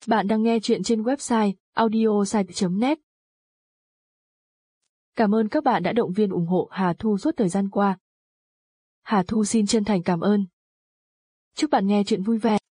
Bạn đang nghe chuyện trên website audiosite.net. Cảm ơn các bạn đã động viên ủng hộ Hà Thu suốt thời gian qua. Hà Thu xin chân thành cảm ơn. Chúc bạn nghe chuyện vui vẻ.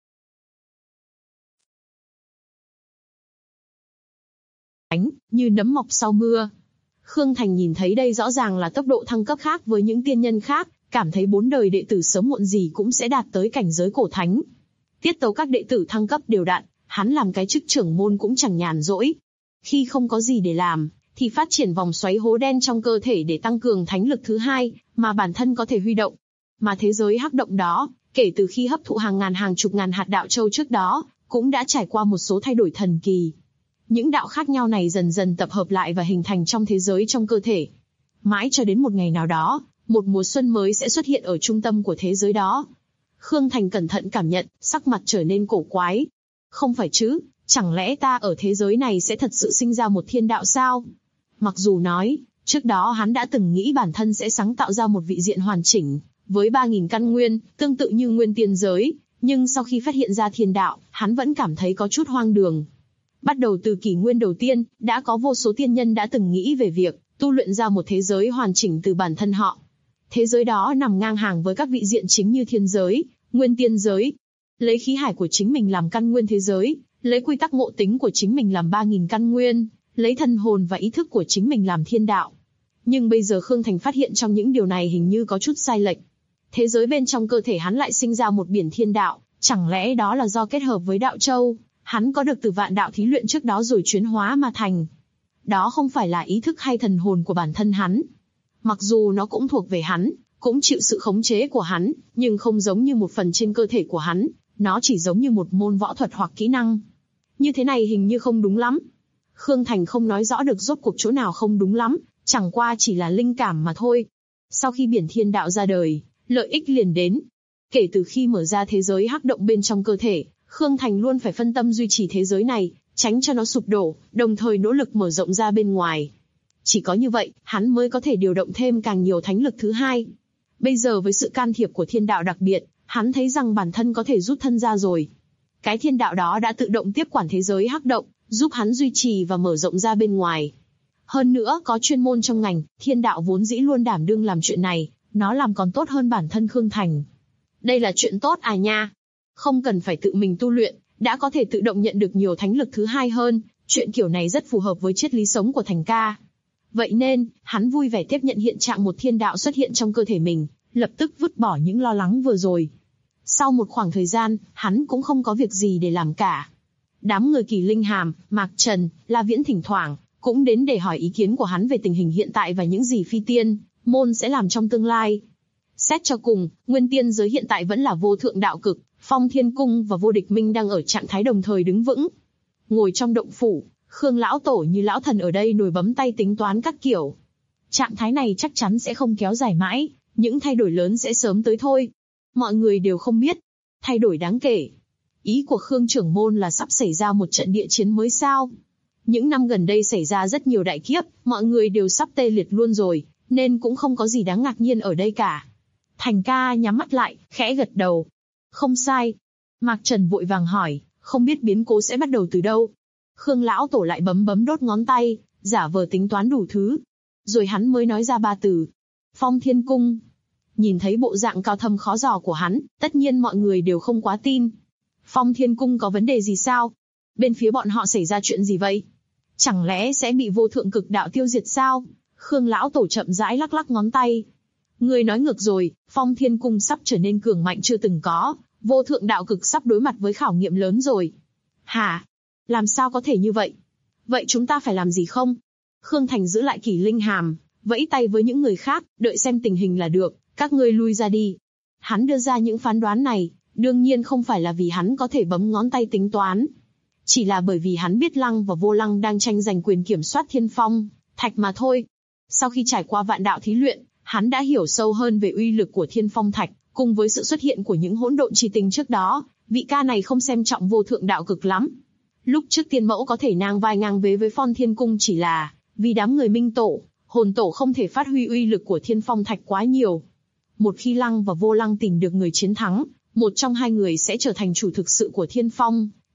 Như nấm mọc sau mưa. Khương Thành nhìn thấy đây rõ ràng là tốc độ thăng cấp khác với những tiên nhân khác, cảm thấy 4 đời đệ tử sớm muộn gì cũng sẽ đạt tới cảnh giới cổ thánh. Tiết tấu các đệ tử thăng cấp đều đặn, hắn làm cái chức trưởng môn cũng chẳng nhàn rỗi. Khi không có gì để làm, thì phát triển vòng xoáy hố đen trong cơ thể để tăng cường thánh lực thứ hai, mà bản thân có thể huy động. Mà thế giới hắc động đó, kể từ khi hấp thụ hàng ngàn hàng chục ngàn hạt đạo châu trước đó, cũng đã trải qua một số thay đổi thần kỳ. Những đạo khác nhau này dần dần tập hợp lại và hình thành trong thế giới trong cơ thể. Mãi cho đến một ngày nào đó, một mùa xuân mới sẽ xuất hiện ở trung tâm của thế giới đó. Khương Thành cẩn thận cảm nhận, sắc mặt trở nên cổ quái. Không phải chứ, chẳng lẽ ta ở thế giới này sẽ thật sự sinh ra một thiên đạo sao? Mặc dù nói, trước đó hắn đã từng nghĩ bản thân sẽ sáng tạo ra một vị diện hoàn chỉnh, với 3.000 căn nguyên, tương tự như nguyên tiên giới, nhưng sau khi phát hiện ra thiên đạo, hắn vẫn cảm thấy có chút hoang đường. Bắt đầu từ kỷ nguyên đầu tiên, đã có vô số tiên nhân đã từng nghĩ về việc tu luyện ra một thế giới hoàn chỉnh từ bản thân họ. Thế giới đó nằm ngang hàng với các vị diện chính như thiên giới, nguyên tiên giới. Lấy khí hải của chính mình làm căn nguyên thế giới, lấy quy tắc ngộ tính của chính mình làm 3.000 căn nguyên, lấy thần hồn và ý thức của chính mình làm thiên đạo. Nhưng bây giờ Khương Thành phát hiện trong những điều này hình như có chút sai lệch. Thế giới bên trong cơ thể hắn lại sinh ra một biển thiên đạo, chẳng lẽ đó là do kết hợp với đạo châu, hắn có được từ vạn đạo thí luyện trước đó rồi chuyển hóa mà thành. Đó không phải là ý thức hay thần hồn của bản thân hắn. Mặc dù nó cũng thuộc về hắn, cũng chịu sự khống chế của hắn, nhưng không giống như một phần trên cơ thể của hắn, nó chỉ giống như một môn võ thuật hoặc kỹ năng. Như thế này hình như không đúng lắm. Khương Thành không nói rõ được rốt cuộc chỗ nào không đúng lắm, chẳng qua chỉ là linh cảm mà thôi. Sau khi biển thiên đạo ra đời, lợi ích liền đến. Kể từ khi mở ra thế giới hắc động bên trong cơ thể, Khương Thành luôn phải phân tâm duy trì thế giới này, tránh cho nó sụp đổ, đồng thời nỗ lực mở rộng ra bên ngoài. Chỉ có như vậy, hắn mới có thể điều động thêm càng nhiều thánh lực thứ hai. Bây giờ với sự can thiệp của thiên đạo đặc biệt, hắn thấy rằng bản thân có thể rút thân ra rồi. Cái thiên đạo đó đã tự động tiếp quản thế giới hắc động, giúp hắn duy trì và mở rộng ra bên ngoài. Hơn nữa, có chuyên môn trong ngành, thiên đạo vốn dĩ luôn đảm đương làm chuyện này, nó làm còn tốt hơn bản thân Khương Thành. Đây là chuyện tốt à nha. Không cần phải tự mình tu luyện, đã có thể tự động nhận được nhiều thánh lực thứ hai hơn, chuyện kiểu này rất phù hợp với triết lý sống của Thành ca. Vậy nên, hắn vui vẻ tiếp nhận hiện trạng một thiên đạo xuất hiện trong cơ thể mình, lập tức vứt bỏ những lo lắng vừa rồi. Sau một khoảng thời gian, hắn cũng không có việc gì để làm cả. Đám người Kỳ Linh Hàm, Mạc Trần, La Viễn thỉnh thoảng cũng đến để hỏi ý kiến của hắn về tình hình hiện tại và những gì phi tiên môn sẽ làm trong tương lai. Xét cho cùng, nguyên tiên giới hiện tại vẫn là vô thượng đạo cực, Phong Thiên Cung và Vô Địch Minh đang ở trạng thái đồng thời đứng vững. Ngồi trong động phủ, Khương lão tổ như lão thần ở đây nổi bấm tay tính toán các kiểu. Trạng thái này chắc chắn sẽ không kéo dài mãi, những thay đổi lớn sẽ sớm tới thôi. Mọi người đều không biết. Thay đổi đáng kể. Ý của Khương trưởng môn là sắp xảy ra một trận địa chiến mới sao? Những năm gần đây xảy ra rất nhiều đại kiếp, mọi người đều sắp tê liệt luôn rồi, nên cũng không có gì đáng ngạc nhiên ở đây cả. Thành ca nhắm mắt lại, khẽ gật đầu. Không sai. Mạc Trần vội vàng hỏi, không biết biến cố sẽ bắt đầu từ đâu. Khương lão tổ lại bấm bấm đốt ngón tay, giả vờ tính toán đủ thứ. Rồi hắn mới nói ra 3 từ. Phong Thiên Cung. Nhìn thấy bộ dạng cao thâm khó dò của hắn, tất nhiên mọi người đều không quá tin. Phong Thiên Cung có vấn đề gì sao? Bên phía bọn họ xảy ra chuyện gì vậy? Chẳng lẽ sẽ bị vô thượng cực đạo tiêu diệt sao? Khương lão tổ chậm rãi lắc lắc ngón tay. Người nói ngược rồi, Phong Thiên Cung sắp trở nên cường mạnh chưa từng có, vô thượng đạo cực sắp đối mặt với khảo nghiệm lớn rồi. Hả? Làm sao có thể như vậy? Vậy chúng ta phải làm gì không? Khương Thành giữ lại Kỳ Linh Hàm, vẫy tay với những người khác, đợi xem tình hình là được, các ngươi lui ra đi. Hắn đưa ra những phán đoán này, đương nhiên không phải là vì hắn có thể bấm ngón tay tính toán. Chỉ là bởi vì hắn biết Lăng và Vô Lăng đang tranh giành quyền kiểm soát Thiên Phong Thạch mà thôi. Sau khi trải qua vạn đạo thí luyện, hắn đã hiểu sâu hơn về uy lực của Thiên Phong Thạch, cùng với sự xuất hiện của những hỗn độn chi tinh trước đó, vị ca này không xem trọng vô thượng đạo cực lắm. Lúc trước tiên mẫu có thể ngang vai ngang vế với Phong Thiên Cung chỉ là vì đám người Minh Tổ, Hồn Tổ không thể phát huy uy lực của Thiên Phong Thạch quá nhiều. Một khi Lăng và Vô Lăng tìm được người chiến thắng, một trong hai người sẽ trở thành chủ thực sự của Thiên Phong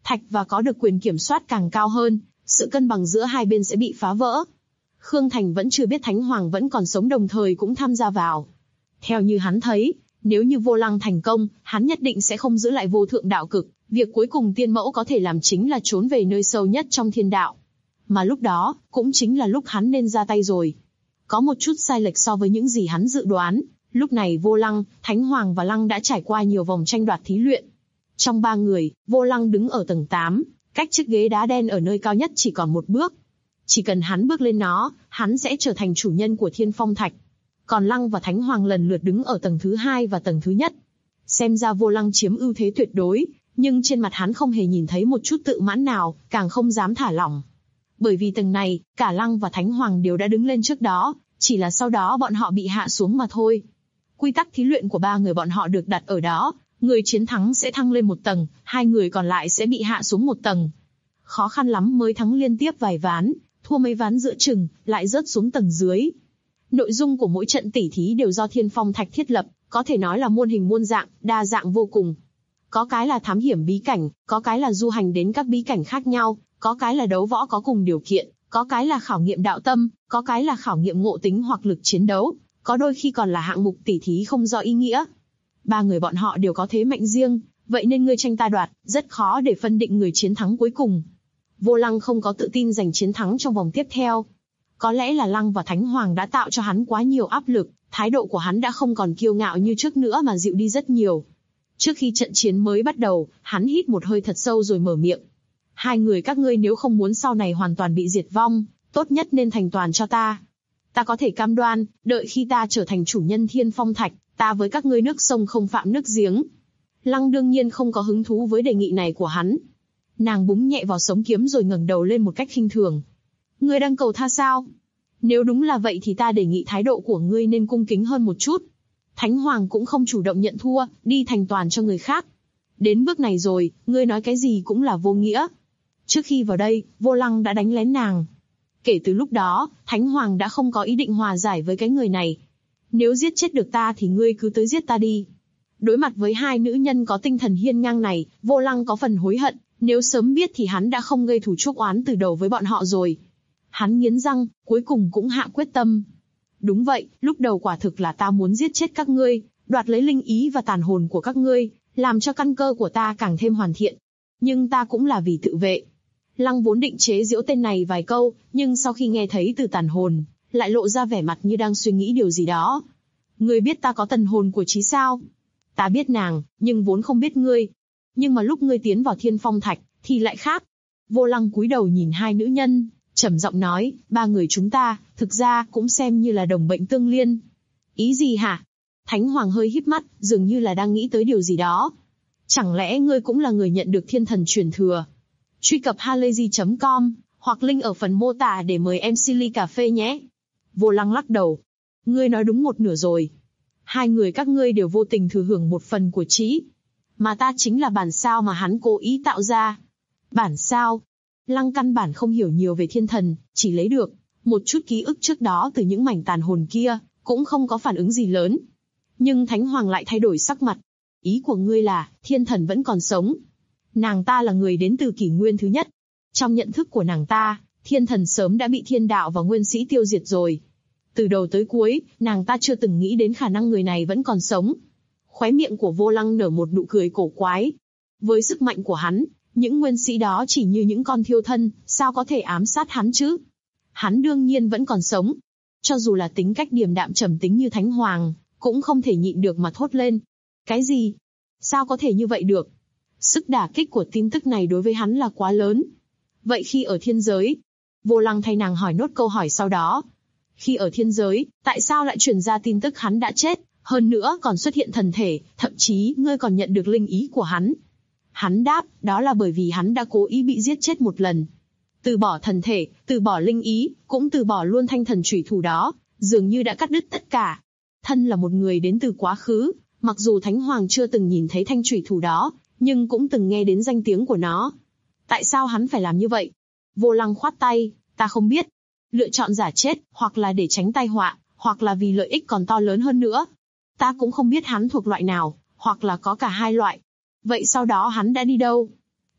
thạch và có được quyền kiểm soát càng cao hơn, sự cân bằng giữa hai bên sẽ bị phá vỡ. Khương Thành vẫn chưa biết Thánh Hoàng vẫn còn sống đồng thời cũng tham gia vào. Theo như hắn thấy, nếu như Vô Lăng thành công, hắn nhất định sẽ không giữ lại vô thượng đạo cực, việc cuối cùng tiên mẫu có thể làm chính là trốn về nơi sâu nhất trong thiên đạo. Mà lúc đó, cũng chính là lúc hắn nên ra tay rồi. Có một chút sai lệch so với những gì hắn dự đoán, lúc này Vô Lăng, Thánh Hoàng và Lăng đã trải qua nhiều vòng tranh đoạt thí luyện. Trong 3 người, Vô Lăng đứng ở tầng 8, cách chiếc ghế đá đen ở nơi cao nhất chỉ còn một bước. Chỉ cần hắn bước lên nó, hắn sẽ trở thành chủ nhân của Thiên Phong Thạch. Còn Lăng và Thánh Hoàng lần lượt đứng ở tầng thứ 2 và tầng thứ nhất. Xem ra Vô Lăng chiếm ưu thế tuyệt đối, nhưng trên mặt hắn không hề nhìn thấy một chút tự mãn nào, càng không dám thả lỏng. Bởi vì tầng này, cả Lăng và Thánh Hoàng đều đã đứng lên trước đó, chỉ là sau đó bọn họ bị hạ xuống mà thôi. Quy tắc thí luyện của 3 người bọn họ được đặt ở đó, người chiến thắng sẽ thăng lên một tầng, 2 người còn lại sẽ bị hạ xuống một tầng. Khó khăn lắm mới thắng liên tiếp vài ván, thua mấy ván giữa chừng, lại rớt xuống tầng dưới. Nội dung của mỗi trận tỉ thí đều do Thiên Phong Thạch thiết lập, có thể nói là muôn hình muôn dạng, đa dạng vô cùng. Có cái là thám hiểm bí cảnh, có cái là du hành đến các bí cảnh khác nhau, có cái là đấu võ có cùng điều kiện, có cái là khảo nghiệm đạo tâm, có cái là khảo nghiệm ngộ tính hoặc lực chiến đấu, có đôi khi còn là hạng mục tỉ thí không do ý nghĩa. 3 người bọn họ đều có thế mạnh riêng, vậy nên ngươi tranh ta đoạt, rất khó để phân định người chiến thắng cuối cùng. Vô Lăng không có tự tin giành chiến thắng trong vòng tiếp theo. Có lẽ là Lăng và Thánh Hoàng đã tạo cho hắn quá nhiều áp lực, thái độ của hắn đã không còn kiêu ngạo như trước nữa mà dịu đi rất nhiều. Trước khi trận chiến mới bắt đầu, hắn hít một hơi thật sâu rồi mở miệng. 2 người các ngươi nếu không muốn sau này hoàn toàn bị diệt vong, tốt nhất nên thành toàn cho ta. Ta có thể cam đoan, đợi khi ta trở thành chủ nhân Thiên Phong Thạch, ta với các ngươi nước sông không phạm nước giếng. Lăng đương nhiên không có hứng thú với đề nghị này của hắn. Nàng búng nhẹ vào sống kiếm rồi ngẩng đầu lên một cách khinh thường. Ngươi đang cầu tha sao? Nếu đúng là vậy thì ta đề nghị thái độ của ngươi nên cung kính hơn một chút. Thánh Hoàng cũng không chủ động nhận thua, đi thành toàn cho người khác. Đến bước này rồi, ngươi nói cái gì cũng là vô nghĩa. Trước khi vào đây, Vô Lăng đã đánh lén nàng. Kể từ lúc đó, Thánh Hoàng đã không có ý định hòa giải với cái người này. Nếu giết chết được ta thì ngươi cứ tới giết ta đi. Đối mặt với 2 nữ nhân có tinh thần hiên ngang này, Vô Lăng có phần hối hận, nếu sớm biết thì hắn đã không gây thù chuốc oán từ đầu với bọn họ rồi. Hắn nghiến răng, cuối cùng cũng hạ quyết tâm. Đúng vậy, lúc đầu quả thực là ta muốn giết chết các ngươi, đoạt lấy linh ý và tàn hồn của các ngươi, làm cho căn cơ của ta càng thêm hoàn thiện. Nhưng ta cũng là vì tự vệ. Lăng vốn định chế giễu tên này vài câu, nhưng sau khi nghe thấy từ tàn hồn, lại lộ ra vẻ mặt như đang suy nghĩ điều gì đó. Ngươi biết ta có tần hồn của Chí sao? Ta biết nàng, nhưng vốn không biết ngươi. Nhưng mà lúc ngươi tiến vào Thiên Phong Thạch, thì lại khác. Vô Lăng cúi đầu nhìn 2 nữ nhân, trầm giọng nói, 3 người chúng ta, thực ra cũng xem như là đồng bệnh tương liên. Ý gì hả? Thánh Hoàng hơi híp mắt, dường như là đang nghĩ tới điều gì đó. Chẳng lẽ ngươi cũng là người nhận được thiên thần truyền thừa? Truy cập halayzi.com, hoặc link ở phần mô tả để mời MC ly cà phê nhé. Vô Lăng lắc đầu. Ngươi nói đúng một nửa rồi. 2 người các ngươi đều vô tình thừa hưởng một phần của Chí. Mà ta chính là bản sao mà hắn cố ý tạo ra. Bản sao? Lăng căn bản không hiểu nhiều về thiên thần, chỉ lấy được một chút ký ức trước đó từ những mảnh tàn hồn kia, cũng không có phản ứng gì lớn. Nhưng Thánh Hoàng lại thay đổi sắc mặt. Ý của ngươi là, thiên thần vẫn còn sống. Nàng ta là người đến từ kỷ nguyên thứ nhất. Trong nhận thức của nàng ta, thiên thần sớm đã bị thiên đạo và nguyên sĩ tiêu diệt rồi. Từ đầu tới cuối, nàng ta chưa từng nghĩ đến khả năng người này vẫn còn sống. Khóe miệng của Vô Lăng nở một nụ cười cổ quái. Với sức mạnh của hắn, những nguyên sĩ đó chỉ như những con thiêu thân, sao có thể ám sát hắn chứ? Hắn đương nhiên vẫn còn sống. Cho dù là tính cách điềm đạm trầm tính như Thánh Hoàng, cũng không thể nhịn được mà thốt lên. Cái gì? Sao có thể như vậy được? Sức đả kích của tin tức này đối với hắn là quá lớn. Vậy khi ở thiên giới? Vô Lăng thay nàng hỏi nốt câu hỏi sau đó. Khi ở thiên giới, tại sao lại truyền ra tin tức hắn đã chết, hơn nữa còn xuất hiện thần thể, thậm chí ngươi còn nhận được linh ý của hắn? Hắn đáp, đó là bởi vì hắn đã cố ý bị giết chết một lần. Từ bỏ thần thể, từ bỏ linh ý, cũng từ bỏ luôn thanh thần chủy thủ đó, dường như đã cắt đứt tất cả. Thân là một người đến từ quá khứ, mặc dù Thánh Hoàng chưa từng nhìn thấy thanh chủy thủ đó, nhưng cũng từng nghe đến danh tiếng của nó. Tại sao hắn phải làm như vậy? Vô Lăng khoát tay, ta không biết. Lựa chọn giả chết, hoặc là để tránh tai họa, hoặc là vì lợi ích còn to lớn hơn nữa. Ta cũng không biết hắn thuộc loại nào, hoặc là có cả 2 loại. Vậy sau đó hắn đã đi đâu?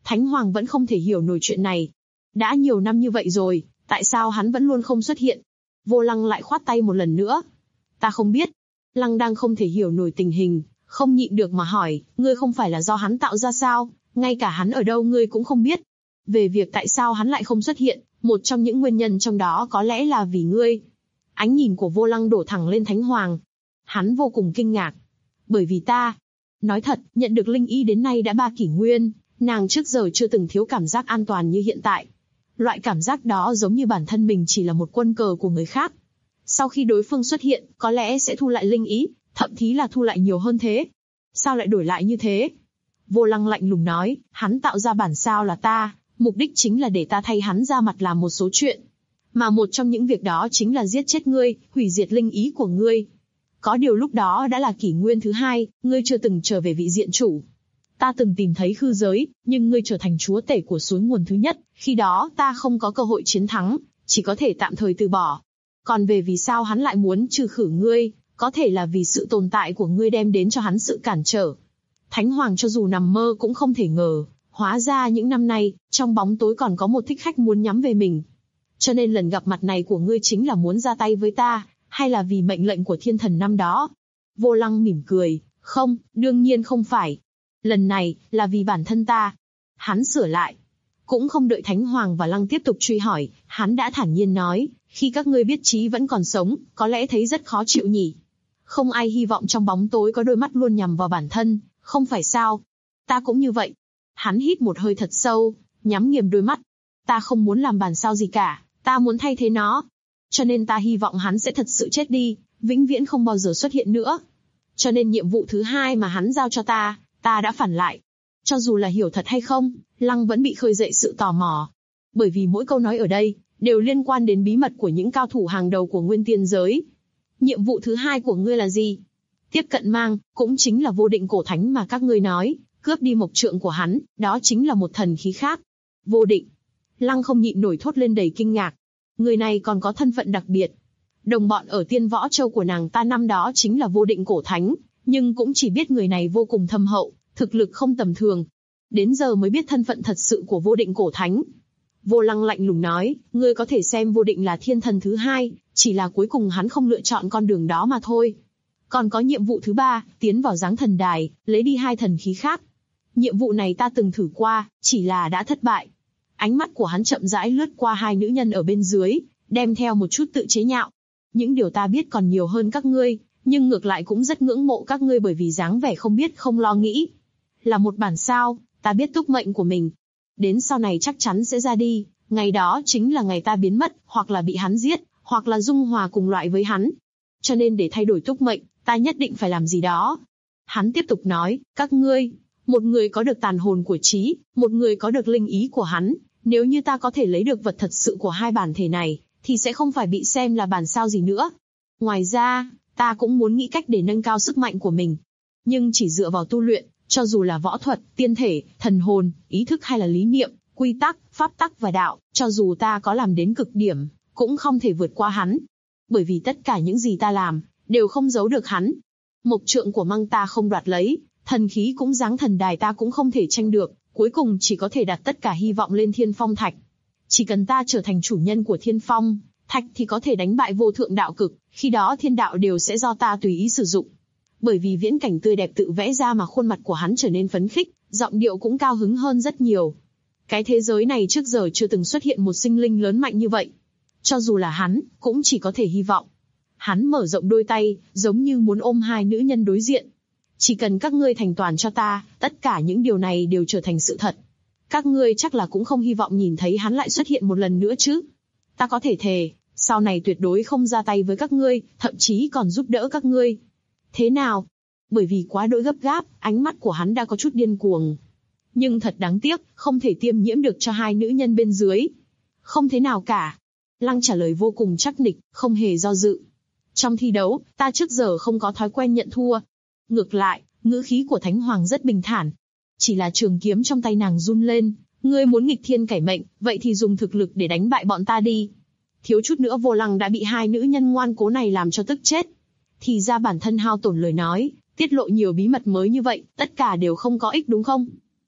Thánh Hoàng vẫn không thể hiểu nổi chuyện này. Đã nhiều năm như vậy rồi, tại sao hắn vẫn luôn không xuất hiện? Vô Lăng lại khoát tay một lần nữa. Ta không biết. Lăng đang không thể hiểu nổi tình hình, không nhịn được mà hỏi, ngươi không phải là do hắn tạo ra sao? Ngay cả hắn ở đâu ngươi cũng không biết. Về việc tại sao hắn lại không xuất hiện, một trong những nguyên nhân trong đó có lẽ là vì ngươi. Ánh nhìn của Vô Lăng đổ thẳng lên Thánh Hoàng. Hắn vô cùng kinh ngạc. Bởi vì ta. Nói thật, nhận được linh ý đến nay đã 3 kỷ nguyên, nàng trước giờ chưa từng thiếu cảm giác an toàn như hiện tại. Loại cảm giác đó giống như bản thân mình chỉ là một quân cờ của người khác. Sau khi đối phương xuất hiện, có lẽ sẽ thu lại linh ý, thậm chí là thu lại nhiều hơn thế. Sao lại đổi lại như thế? Vô Lăng lạnh lùng nói, hắn tạo ra bản sao là ta, mục đích chính là để ta thay hắn ra mặt làm một số chuyện. Mà một trong những việc đó chính là giết chết ngươi, hủy diệt linh ý của ngươi. Có điều lúc đó đã là kỷ nguyên thứ 2, ngươi chưa từng trở về vị diện chủ. Ta từng tìm thấy khư giới, nhưng ngươi trở thành chúa tể của suối nguồn thứ nhất, khi đó ta không có cơ hội chiến thắng, chỉ có thể tạm thời từ bỏ. Còn về vì sao hắn lại muốn trừ khử ngươi, có thể là vì sự tồn tại của ngươi đem đến cho hắn sự cản trở. Thánh Hoàng cho dù nằm mơ cũng không thể ngờ, hóa ra những năm nay, trong bóng tối còn có một thích khách muốn nhắm về mình. Cho nên lần gặp mặt này của ngươi chính là muốn ra tay với ta, hay là vì mệnh lệnh của thiên thần năm đó? Vô Lăng mỉm cười, không, đương nhiên không phải. Lần này, là vì bản thân ta. Hắn sửa lại. Cũng không đợi Thánh Hoàng và Lăng tiếp tục truy hỏi, hắn đã thản nhiên nói, khi các ngươi biết Chí vẫn còn sống, có lẽ thấy rất khó chịu nhỉ. Không ai hy vọng trong bóng tối có đôi mắt luôn nhằm vào bản thân, không phải sao? Ta cũng như vậy. Hắn hít một hơi thật sâu, nhắm nghiền đôi mắt. Ta không muốn làm bản sao gì cả, ta muốn thay thế nó. Cho nên ta hy vọng hắn sẽ thật sự chết đi, vĩnh viễn không bao giờ xuất hiện nữa. Cho nên nhiệm vụ thứ 2 mà hắn giao cho ta đã phản lại. Cho dù là hiểu thật hay không, Lăng vẫn bị khơi dậy sự tò mò. Bởi vì mỗi câu nói ở đây, đều liên quan đến bí mật của những cao thủ hàng đầu của Nguyên Tiên giới. Nhiệm vụ thứ 2 của ngươi là gì? Tiếp cận mang, cũng chính là vô định cổ thánh mà các ngươi nói, cướp đi mộc trượng của hắn, đó chính là một thần khí khác. Vô định. Lăng không nhịn nổi thốt lên đầy kinh ngạc. Người này còn có thân phận đặc biệt. Đồng bọn ở Tiên Võ Châu của nàng ta năm đó chính là vô định cổ thánh, nhưng cũng chỉ biết người này vô cùng thâm hậu, thực lực không tầm thường. Đến giờ mới biết thân phận thật sự của vô định cổ thánh. Vô Lăng lạnh lùng nói, ngươi có thể xem vô định là thiên thần thứ 2, chỉ là cuối cùng hắn không lựa chọn con đường đó mà thôi. Còn có nhiệm vụ thứ 3, tiến vào giáng thần đài, lấy đi 2 thần khí khác. Nhiệm vụ này ta từng thử qua, chỉ là đã thất bại. Ánh mắt của hắn chậm rãi lướt qua 2 nữ nhân ở bên dưới, đem theo một chút tự chế nhạo. Những điều ta biết còn nhiều hơn các ngươi, nhưng ngược lại cũng rất ngưỡng mộ các ngươi bởi vì dáng vẻ không biết không lo nghĩ. Là một bản sao, ta biết túc mệnh của mình. Đến sau này chắc chắn sẽ ra đi, ngày đó chính là ngày ta biến mất, hoặc là bị hắn giết, hoặc là dung hòa cùng loại với hắn. Cho nên để thay đổi túc mệnh, ta nhất định phải làm gì đó. Hắn tiếp tục nói, các ngươi, một người có được tàn hồn của Chí, một người có được linh ý của hắn. Nếu như ta có thể lấy được vật thật sự của 2 bản thể này, thì sẽ không phải bị xem là bản sao gì nữa. Ngoài ra, ta cũng muốn nghĩ cách để nâng cao sức mạnh của mình. Nhưng chỉ dựa vào tu luyện, cho dù là võ thuật, tiên thể, thần hồn, ý thức hay là lý niệm, quy tắc, pháp tắc và đạo, cho dù ta có làm đến cực điểm, cũng không thể vượt qua hắn. Bởi vì tất cả những gì ta làm, đều không giấu được hắn. Mộc trượng của Măng ta không đoạt lấy, thần khí cũng giáng thần đài ta cũng không thể tranh được, cuối cùng chỉ có thể đặt tất cả hy vọng lên Thiên Phong Thạch. Chỉ cần ta trở thành chủ nhân của Thiên Phong Thạch thì có thể đánh bại vô thượng đạo cực, khi đó thiên đạo đều sẽ do ta tùy ý sử dụng. Bởi vì viễn cảnh tươi đẹp tự vẽ ra mà khuôn mặt của hắn trở nên phấn khích, giọng điệu cũng cao hứng hơn rất nhiều. Cái thế giới này trước giờ chưa từng xuất hiện một sinh linh lớn mạnh như vậy. Cho dù là hắn, cũng chỉ có thể hy vọng. Hắn mở rộng đôi tay, giống như muốn ôm 2 nữ nhân đối diện. Chỉ cần các ngươi thành toàn cho ta, tất cả những điều này đều trở thành sự thật. Các ngươi chắc là cũng không hy vọng nhìn thấy hắn lại xuất hiện một lần nữa chứ. Ta có thể thề, sau này tuyệt đối không ra tay với các ngươi, thậm chí còn giúp đỡ các ngươi. Thế nào? Bởi vì quá đỗi gấp gáp, ánh mắt của hắn đã có chút điên cuồng. Nhưng thật đáng tiếc, không thể tiêm nhiễm được cho 2 nữ nhân bên dưới. Không thế nào cả. Lăng trả lời vô cùng chắc nịch, không hề do dự. Trong thi đấu, ta trước giờ không có thói quen nhận thua. Ngược lại, ngữ khí của Thánh Hoàng rất bình thản. Chỉ là trường kiếm trong tay nàng run lên. Ngươi muốn nghịch thiên cải mệnh, vậy thì dùng thực lực để đánh bại bọn ta đi. Thiếu chút nữa Vô Lăng đã bị 2 nữ nhân ngoan cố này làm cho tức chết. Thì ra bản thân hao tổn lời nói, tiết lộ nhiều bí mật mới như vậy, tất cả đều không có ích đúng không?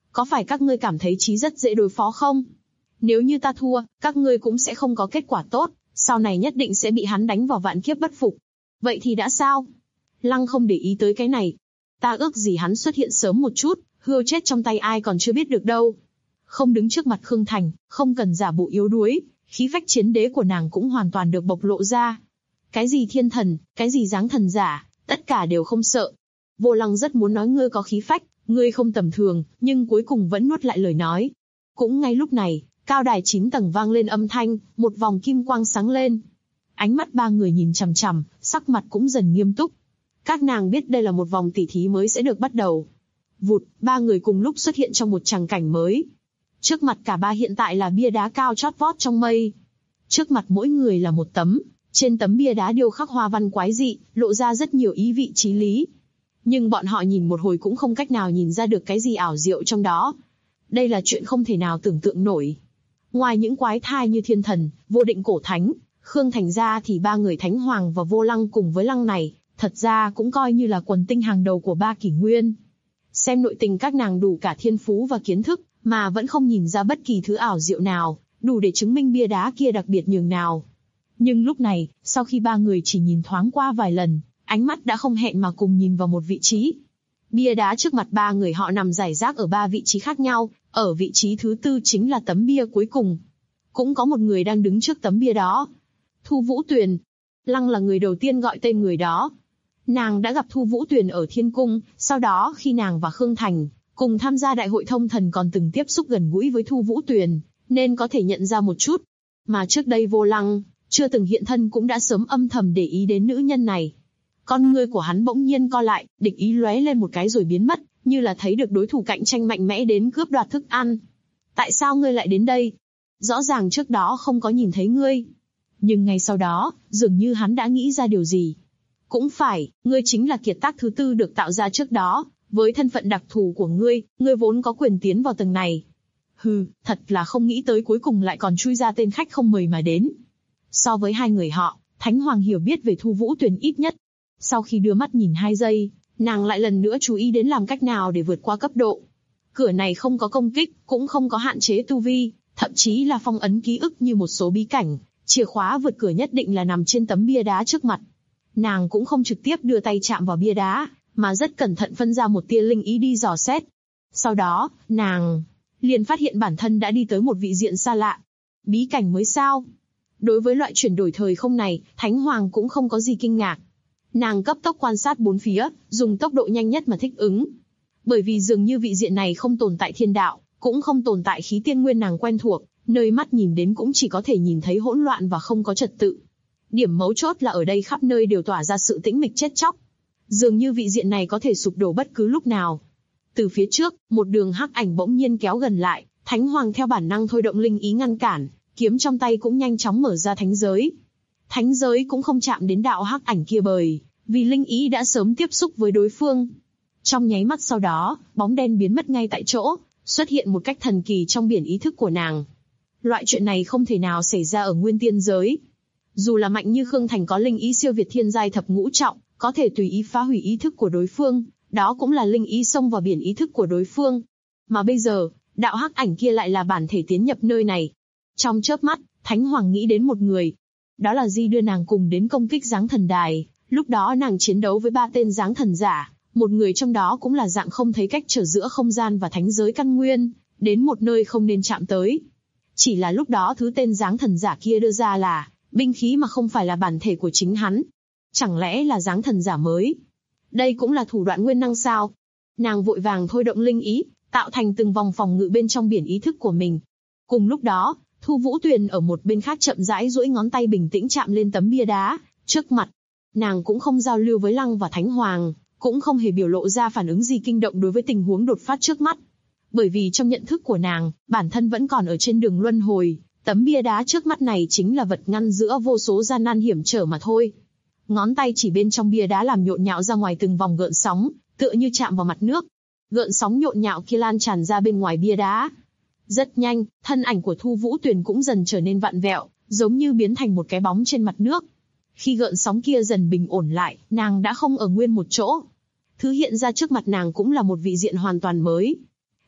Có phải các ngươi cảm thấy Chí rất dễ đối phó không? Nếu như ta thua, các ngươi cũng sẽ không có kết quả tốt, sau này nhất định sẽ bị hắn đánh vào vạn kiếp bất phục. Vậy thì đã sao? Lăng không để ý tới cái này. Ta ước gì hắn xuất hiện sớm một chút, hươu chết trong tay ai còn chưa biết được đâu. Không đứng trước mặt Khương Thành, không cần giả bộ yếu đuối, khí phách chiến đế của nàng cũng hoàn toàn được bộc lộ ra. Cái gì thiên thần, cái gì dáng thần giả, tất cả đều không sợ. Vô Lăng rất muốn nói ngươi có khí phách, ngươi không tầm thường, nhưng cuối cùng vẫn nuốt lại lời nói. Cũng ngay lúc này, cao đài 9 tầng vang lên âm thanh, một vòng kim quang sáng lên. Ánh mắt ba người nhìn chằm chằm, sắc mặt cũng dần nghiêm túc. Các nàng biết đây là một vòng tỉ thí mới sẽ được bắt đầu. Vụt, ba người cùng lúc xuất hiện trong một tràng cảnh mới. Trước mặt cả ba hiện tại là bia đá cao chót vót trong mây. Trước mặt mỗi người là một tấm, trên tấm bia đá điêu khắc hoa văn quái dị, lộ ra rất nhiều ý vị chí lý. Nhưng bọn họ nhìn một hồi cũng không cách nào nhìn ra được cái gì ảo diệu trong đó. Đây là chuyện không thể nào tưởng tượng nổi. Ngoài những quái thai như thiên thần, vô định cổ thánh, Khương Thành ra thì ba người Thánh Hoàng và Vô Lăng cùng với Lăng này, thật ra cũng coi như là quần tinh hàng đầu của ba kỷ nguyên. Xem nội tình các nàng đủ cả thiên phú và kiến thức, mà vẫn không nhìn ra bất kỳ thứ ảo diệu nào, đủ để chứng minh bia đá kia đặc biệt nhường nào. Nhưng lúc này, sau khi ba người chỉ nhìn thoáng qua vài lần, ánh mắt đã không hẹn mà cùng nhìn vào một vị trí. Bia đá trước mặt ba người họ nằm rải rác ở ba vị trí khác nhau, ở vị trí thứ tư chính là tấm bia cuối cùng. Cũng có một người đang đứng trước tấm bia đó. Thu Vũ Tuyền. Lăng là người đầu tiên gọi tên người đó. Nàng đã gặp Thu Vũ Tuyền ở Thiên Cung, sau đó khi nàng và Khương Thành cùng tham gia đại hội thông thần còn từng tiếp xúc gần gũi với Thu Vũ Tuyền, nên có thể nhận ra một chút. Mà trước đây Vô Lăng, chưa từng hiện thân cũng đã sớm âm thầm để ý đến nữ nhân này. Con ngươi của hắn bỗng nhiên co lại, địch ý lóe lên một cái rồi biến mất, như là thấy được đối thủ cạnh tranh mạnh mẽ đến cướp đoạt thức ăn. Tại sao ngươi lại đến đây? Rõ ràng trước đó không có nhìn thấy ngươi. Nhưng ngay sau đó, dường như hắn đã nghĩ ra điều gì. Cũng phải, ngươi chính là kiệt tác thứ tư được tạo ra trước đó, với thân phận đặc thù của ngươi, ngươi vốn có quyền tiến vào tầng này. Hừ, thật là không nghĩ tới cuối cùng lại còn chui ra tên khách không mời mà đến. So với hai người họ, Thánh Hoàng hiểu biết về Thu Vũ Tuyền ít nhất. Sau khi đưa mắt nhìn 2 giây, nàng lại lần nữa chú ý đến làm cách nào để vượt qua cấp độ. Cửa này không có công kích, cũng không có hạn chế tu vi, thậm chí là phong ấn ký ức như một số bí cảnh. Chìa khóa vượt cửa nhất định là nằm trên tấm bia đá trước mặt. Nàng cũng không trực tiếp đưa tay chạm vào bia đá, mà rất cẩn thận phân ra một tia linh ý đi dò xét. Sau đó, nàng liền phát hiện bản thân đã đi tới một vị diện xa lạ. Bí cảnh mới sao? Đối với loại chuyển đổi thời không này, Thánh Hoàng cũng không có gì kinh ngạc. Nàng cấp tốc quan sát bốn phía, dùng tốc độ nhanh nhất mà thích ứng. Bởi vì dường như vị diện này không tồn tại thiên đạo, cũng không tồn tại khí tiên nguyên nàng quen thuộc, nơi mắt nhìn đến cũng chỉ có thể nhìn thấy hỗn loạn và không có trật tự. Điểm mấu chốt là ở đây khắp nơi đều tỏa ra sự tĩnh mịch chết chóc. Dường như vị diện này có thể sụp đổ bất cứ lúc nào. Từ phía trước, một đường hắc ảnh bỗng nhiên kéo gần lại, Thánh Hoàng theo bản năng thôi động linh ý ngăn cản, kiếm trong tay cũng nhanh chóng mở ra thánh giới. Thánh giới cũng không chạm đến đạo hắc ảnh kia bởi vì linh ý đã sớm tiếp xúc với đối phương. Trong nháy mắt sau đó, bóng đen biến mất ngay tại chỗ, xuất hiện một cách thần kỳ trong biển ý thức của nàng. Loại chuyện này không thể nào xảy ra ở nguyên tiên giới. Dù là mạnh như Khương Thành có linh ý siêu việt thiên giai thập ngũ trọng, có thể tùy ý phá hủy ý thức của đối phương, đó cũng là linh ý xông vào biển ý thức của đối phương. Mà bây giờ, đạo hắc ảnh kia lại là bản thể tiến nhập nơi này. Trong chớp mắt, Thánh Hoàng nghĩ đến một người. Đó là Di đưa nàng cùng đến công kích giáng thần đài. Lúc đó nàng chiến đấu với 3 tên giáng thần giả, một người trong đó cũng là dạng không thấy cách trở giữa không gian và thánh giới căn nguyên, đến một nơi không nên chạm tới. Chỉ là lúc đó thứ tên giáng thần giả kia đưa ra là binh khí mà không phải là bản thể của chính hắn. Chẳng lẽ là giáng thần giả mới? Đây cũng là thủ đoạn nguyên năng sao? Nàng vội vàng thôi động linh ý, tạo thành từng vòng phòng ngự bên trong biển ý thức của mình. Cùng lúc đó, Thu Vũ Tuyền ở một bên khác chậm rãi duỗi ngón tay bình tĩnh chạm lên tấm bia đá trước mặt. Nàng cũng không giao lưu với Lăng và Thánh Hoàng, cũng không hề biểu lộ ra phản ứng gì kinh động đối với tình huống đột phát trước mắt. Bởi vì trong nhận thức của nàng, bản thân vẫn còn ở trên đường luân hồi, tấm bia đá trước mắt này chính là vật ngăn giữa vô số gian nan hiểm trở mà thôi. Ngón tay chỉ bên trong bia đá làm nhộn nhạo ra ngoài từng vòng gợn sóng, tựa như chạm vào mặt nước. Gợn sóng nhộn nhạo kia lan tràn ra bên ngoài bia đá. Rất nhanh, thân ảnh của Thu Vũ Tuyền cũng dần trở nên vặn vẹo, giống như biến thành một cái bóng trên mặt nước. Khi gợn sóng kia dần bình ổn lại, nàng đã không ở nguyên một chỗ. Thứ hiện ra trước mặt nàng cũng là một vị diện hoàn toàn mới.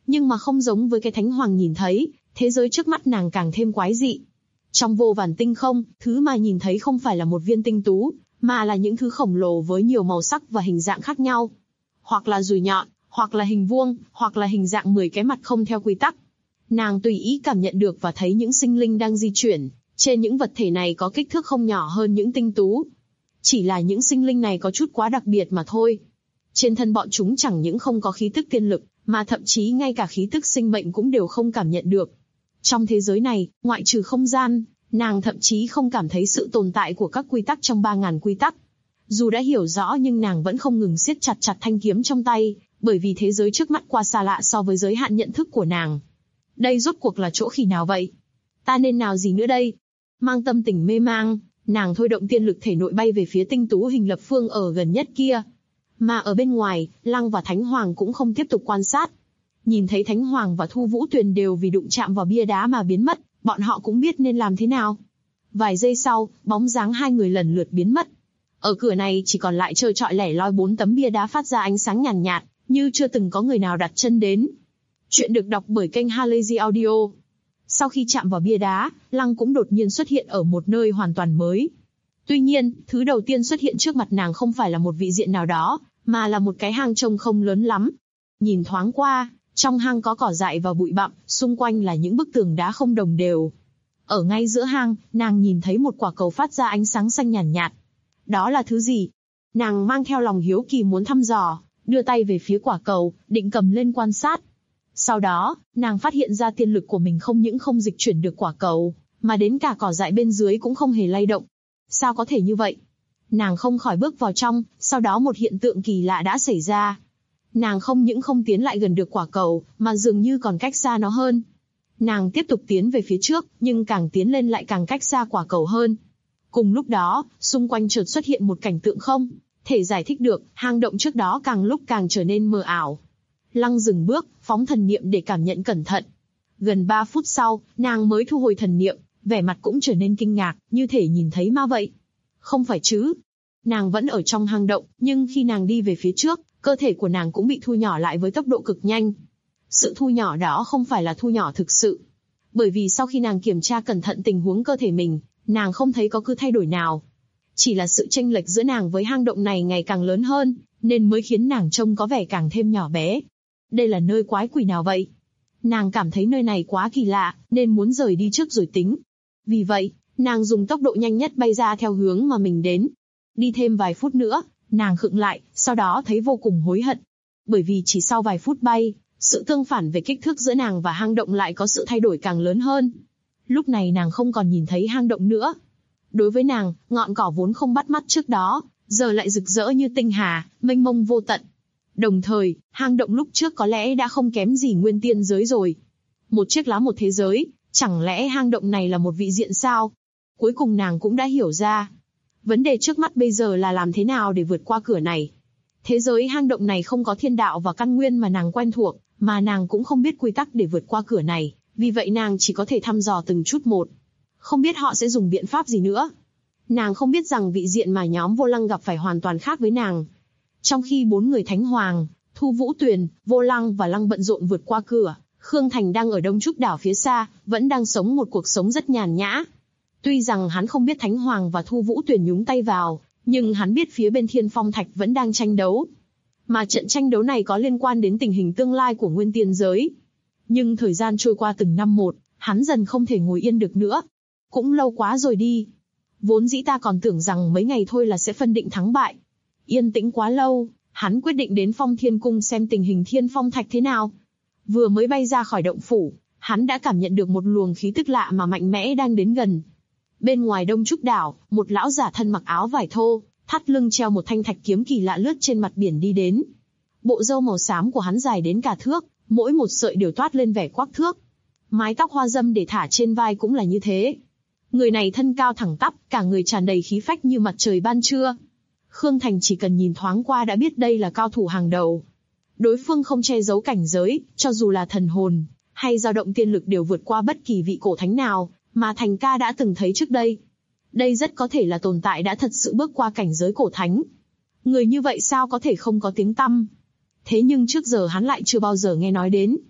Nhưng mà không giống với cái Thánh Hoàng nhìn thấy, thế giới trước mắt nàng càng thêm quái dị. Trong vô vàn tinh không, thứ mà nhìn thấy không phải là một viên tinh tú, mà là những thứ khổng lồ với nhiều màu sắc và hình dạng khác nhau. Hoặc là dùi nhọn, hoặc là hình vuông, hoặc là hình dạng 10 cái mặt không theo quy tắc. Nàng tùy ý cảm nhận được và thấy những sinh linh đang di chuyển, trên những vật thể này có kích thước không nhỏ hơn những tinh tú. Chỉ là những sinh linh này có chút quá đặc biệt mà thôi. Trên thân bọn chúng chẳng những không có khí tức tiên lực, mà thậm chí ngay cả khí tức sinh mệnh cũng đều không cảm nhận được. Trong thế giới này, ngoại trừ không gian, nàng thậm chí không cảm thấy sự tồn tại của các quy tắc trong 3.000 quy tắc. Dù đã hiểu rõ nhưng nàng vẫn không ngừng siết chặt thanh kiếm trong tay, bởi vì thế giới trước mắt quá xa lạ so với giới hạn nhận thức của nàng. Đây rốt cuộc là chỗ khỉ nào vậy? Ta nên nào gì nữa đây? Mang tâm tình mê mang, nàng thôi động tiên lực thể nội bay về phía tinh tú hình lập phương ở gần nhất kia. Mà ở bên ngoài, Lăng và Thánh Hoàng cũng không tiếp tục quan sát. Nhìn thấy Thánh Hoàng và Thu Vũ Tuyền đều vì đụng chạm vào bia đá mà biến mất, bọn họ cũng biết nên làm thế nào. Vài giây sau, bóng dáng hai người lần lượt biến mất. Ở cửa này chỉ còn lại trơ trọi lẻ loi 4 tấm bia đá phát ra ánh sáng nhàn nhạt, như chưa từng có người nào đặt chân đến. Chuyện được đọc bởi kênh Halazy Audio. Sau khi chạm vào bia đá, Lăng cũng đột nhiên xuất hiện ở một nơi hoàn toàn mới. Tuy nhiên, thứ đầu tiên xuất hiện trước mặt nàng không phải là một vị diện nào đó, mà là một cái hang trông không lớn lắm. Nhìn thoáng qua, trong hang có cỏ dại và bụi bặm, xung quanh là những bức tường đá không đồng đều. Ở ngay giữa hang, nàng nhìn thấy một quả cầu phát ra ánh sáng xanh nhàn nhạt. Đó là thứ gì? Nàng mang theo lòng hiếu kỳ muốn thăm dò, đưa tay về phía quả cầu, định cầm lên quan sát. Sau đó, nàng phát hiện ra tiên lực của mình không những không dịch chuyển được quả cầu, mà đến cả cỏ dại bên dưới cũng không hề lay động. Sao có thể như vậy? Nàng không khỏi bước vào trong, sau đó một hiện tượng kỳ lạ đã xảy ra. Nàng không những không tiến lại gần được quả cầu, mà dường như còn cách xa nó hơn. Nàng tiếp tục tiến về phía trước, nhưng càng tiến lên lại càng cách xa quả cầu hơn. Cùng lúc đó, xung quanh chợt xuất hiện một cảnh tượng không thể giải thích được, hang động trước đó càng lúc càng trở nên mờ ảo. Lăng dừng bước, phóng thần niệm để cảm nhận cẩn thận. Gần 3 phút sau, nàng mới thu hồi thần niệm, vẻ mặt cũng trở nên kinh ngạc, như thể nhìn thấy ma vậy. Không phải chứ? Nàng vẫn ở trong hang động, nhưng khi nàng đi về phía trước, cơ thể của nàng cũng bị thu nhỏ lại với tốc độ cực nhanh. Sự thu nhỏ đó không phải là thu nhỏ thực sự. Bởi vì sau khi nàng kiểm tra cẩn thận tình huống cơ thể mình, nàng không thấy có cứ thay đổi nào. Chỉ là sự chênh lệch giữa nàng với hang động này ngày càng lớn hơn, nên mới khiến nàng trông có vẻ càng thêm nhỏ bé. Đây là nơi quái quỷ nào vậy? Nàng cảm thấy nơi này quá kỳ lạ, nên muốn rời đi trước rồi tính. Vì vậy, nàng dùng tốc độ nhanh nhất bay ra theo hướng mà mình đến. Đi thêm vài phút nữa, nàng khựng lại, sau đó thấy vô cùng hối hận. Bởi vì chỉ sau vài phút bay, sự tương phản về kích thước giữa nàng và hang động lại có sự thay đổi càng lớn hơn. Lúc này nàng không còn nhìn thấy hang động nữa. Đối với nàng, ngọn cỏ vốn không bắt mắt trước đó, giờ lại rực rỡ như tinh hà, mênh mông vô tận. Đồng thời, hang động lúc trước có lẽ đã không kém gì nguyên tiên giới rồi. Một chiếc lá một thế giới, chẳng lẽ hang động này là một vị diện sao? Cuối cùng nàng cũng đã hiểu ra. Vấn đề trước mắt bây giờ là làm thế nào để vượt qua cửa này. Thế giới hang động này không có thiên đạo và căn nguyên mà nàng quen thuộc, mà nàng cũng không biết quy tắc để vượt qua cửa này, vì vậy nàng chỉ có thể thăm dò từng chút một. Không biết họ sẽ dùng biện pháp gì nữa. Nàng không biết rằng vị diện mà nhóm Vô Lăng gặp phải hoàn toàn khác với nàng. Trong khi 4 người Thánh Hoàng, Thu Vũ Tuyền, Vô Lăng và Lăng bận rộn vượt qua cửa, Khương Thành đang ở Đông Trúc Đảo phía xa, vẫn đang sống một cuộc sống rất nhàn nhã. Tuy rằng hắn không biết Thánh Hoàng và Thu Vũ Tuyền nhúng tay vào, nhưng hắn biết phía bên Thiên Phong Thạch vẫn đang tranh đấu. Mà trận tranh đấu này có liên quan đến tình hình tương lai của nguyên tiên giới. Nhưng thời gian trôi qua từng năm một, hắn dần không thể ngồi yên được nữa. Cũng lâu quá rồi đi. Vốn dĩ ta còn tưởng rằng mấy ngày thôi là sẽ phân định thắng bại. Yên tĩnh quá lâu, hắn quyết định đến Phong Thiên Cung xem tình hình Thiên Phong Thạch thế nào. Vừa mới bay ra khỏi động phủ, hắn đã cảm nhận được một luồng khí tức lạ mà mạnh mẽ đang đến gần. Bên ngoài Đông Trúc Đảo, một lão giả thân mặc áo vải thô, thắt lưng treo một thanh thạch kiếm kỳ lạ lướt trên mặt biển đi đến. Bộ râu màu xám của hắn dài đến cả thước, mỗi một sợi đều toát lên vẻ quắc thước. Mái tóc hoa dâm để thả trên vai cũng là như thế. Người này thân cao thẳng tắp, cả người tràn đầy khí phách như mặt trời ban trưa. Khương Thành chỉ cần nhìn thoáng qua đã biết đây là cao thủ hàng đầu. Đối phương không che giấu cảnh giới, cho dù là thần hồn, hay dao động tiên lực đều vượt qua bất kỳ vị cổ thánh nào, mà Thành ca đã từng thấy trước đây. Đây rất có thể là tồn tại đã thật sự bước qua cảnh giới cổ thánh. Người như vậy sao có thể không có tiếng tăm? Thế nhưng trước giờ hắn lại chưa bao giờ nghe nói đến.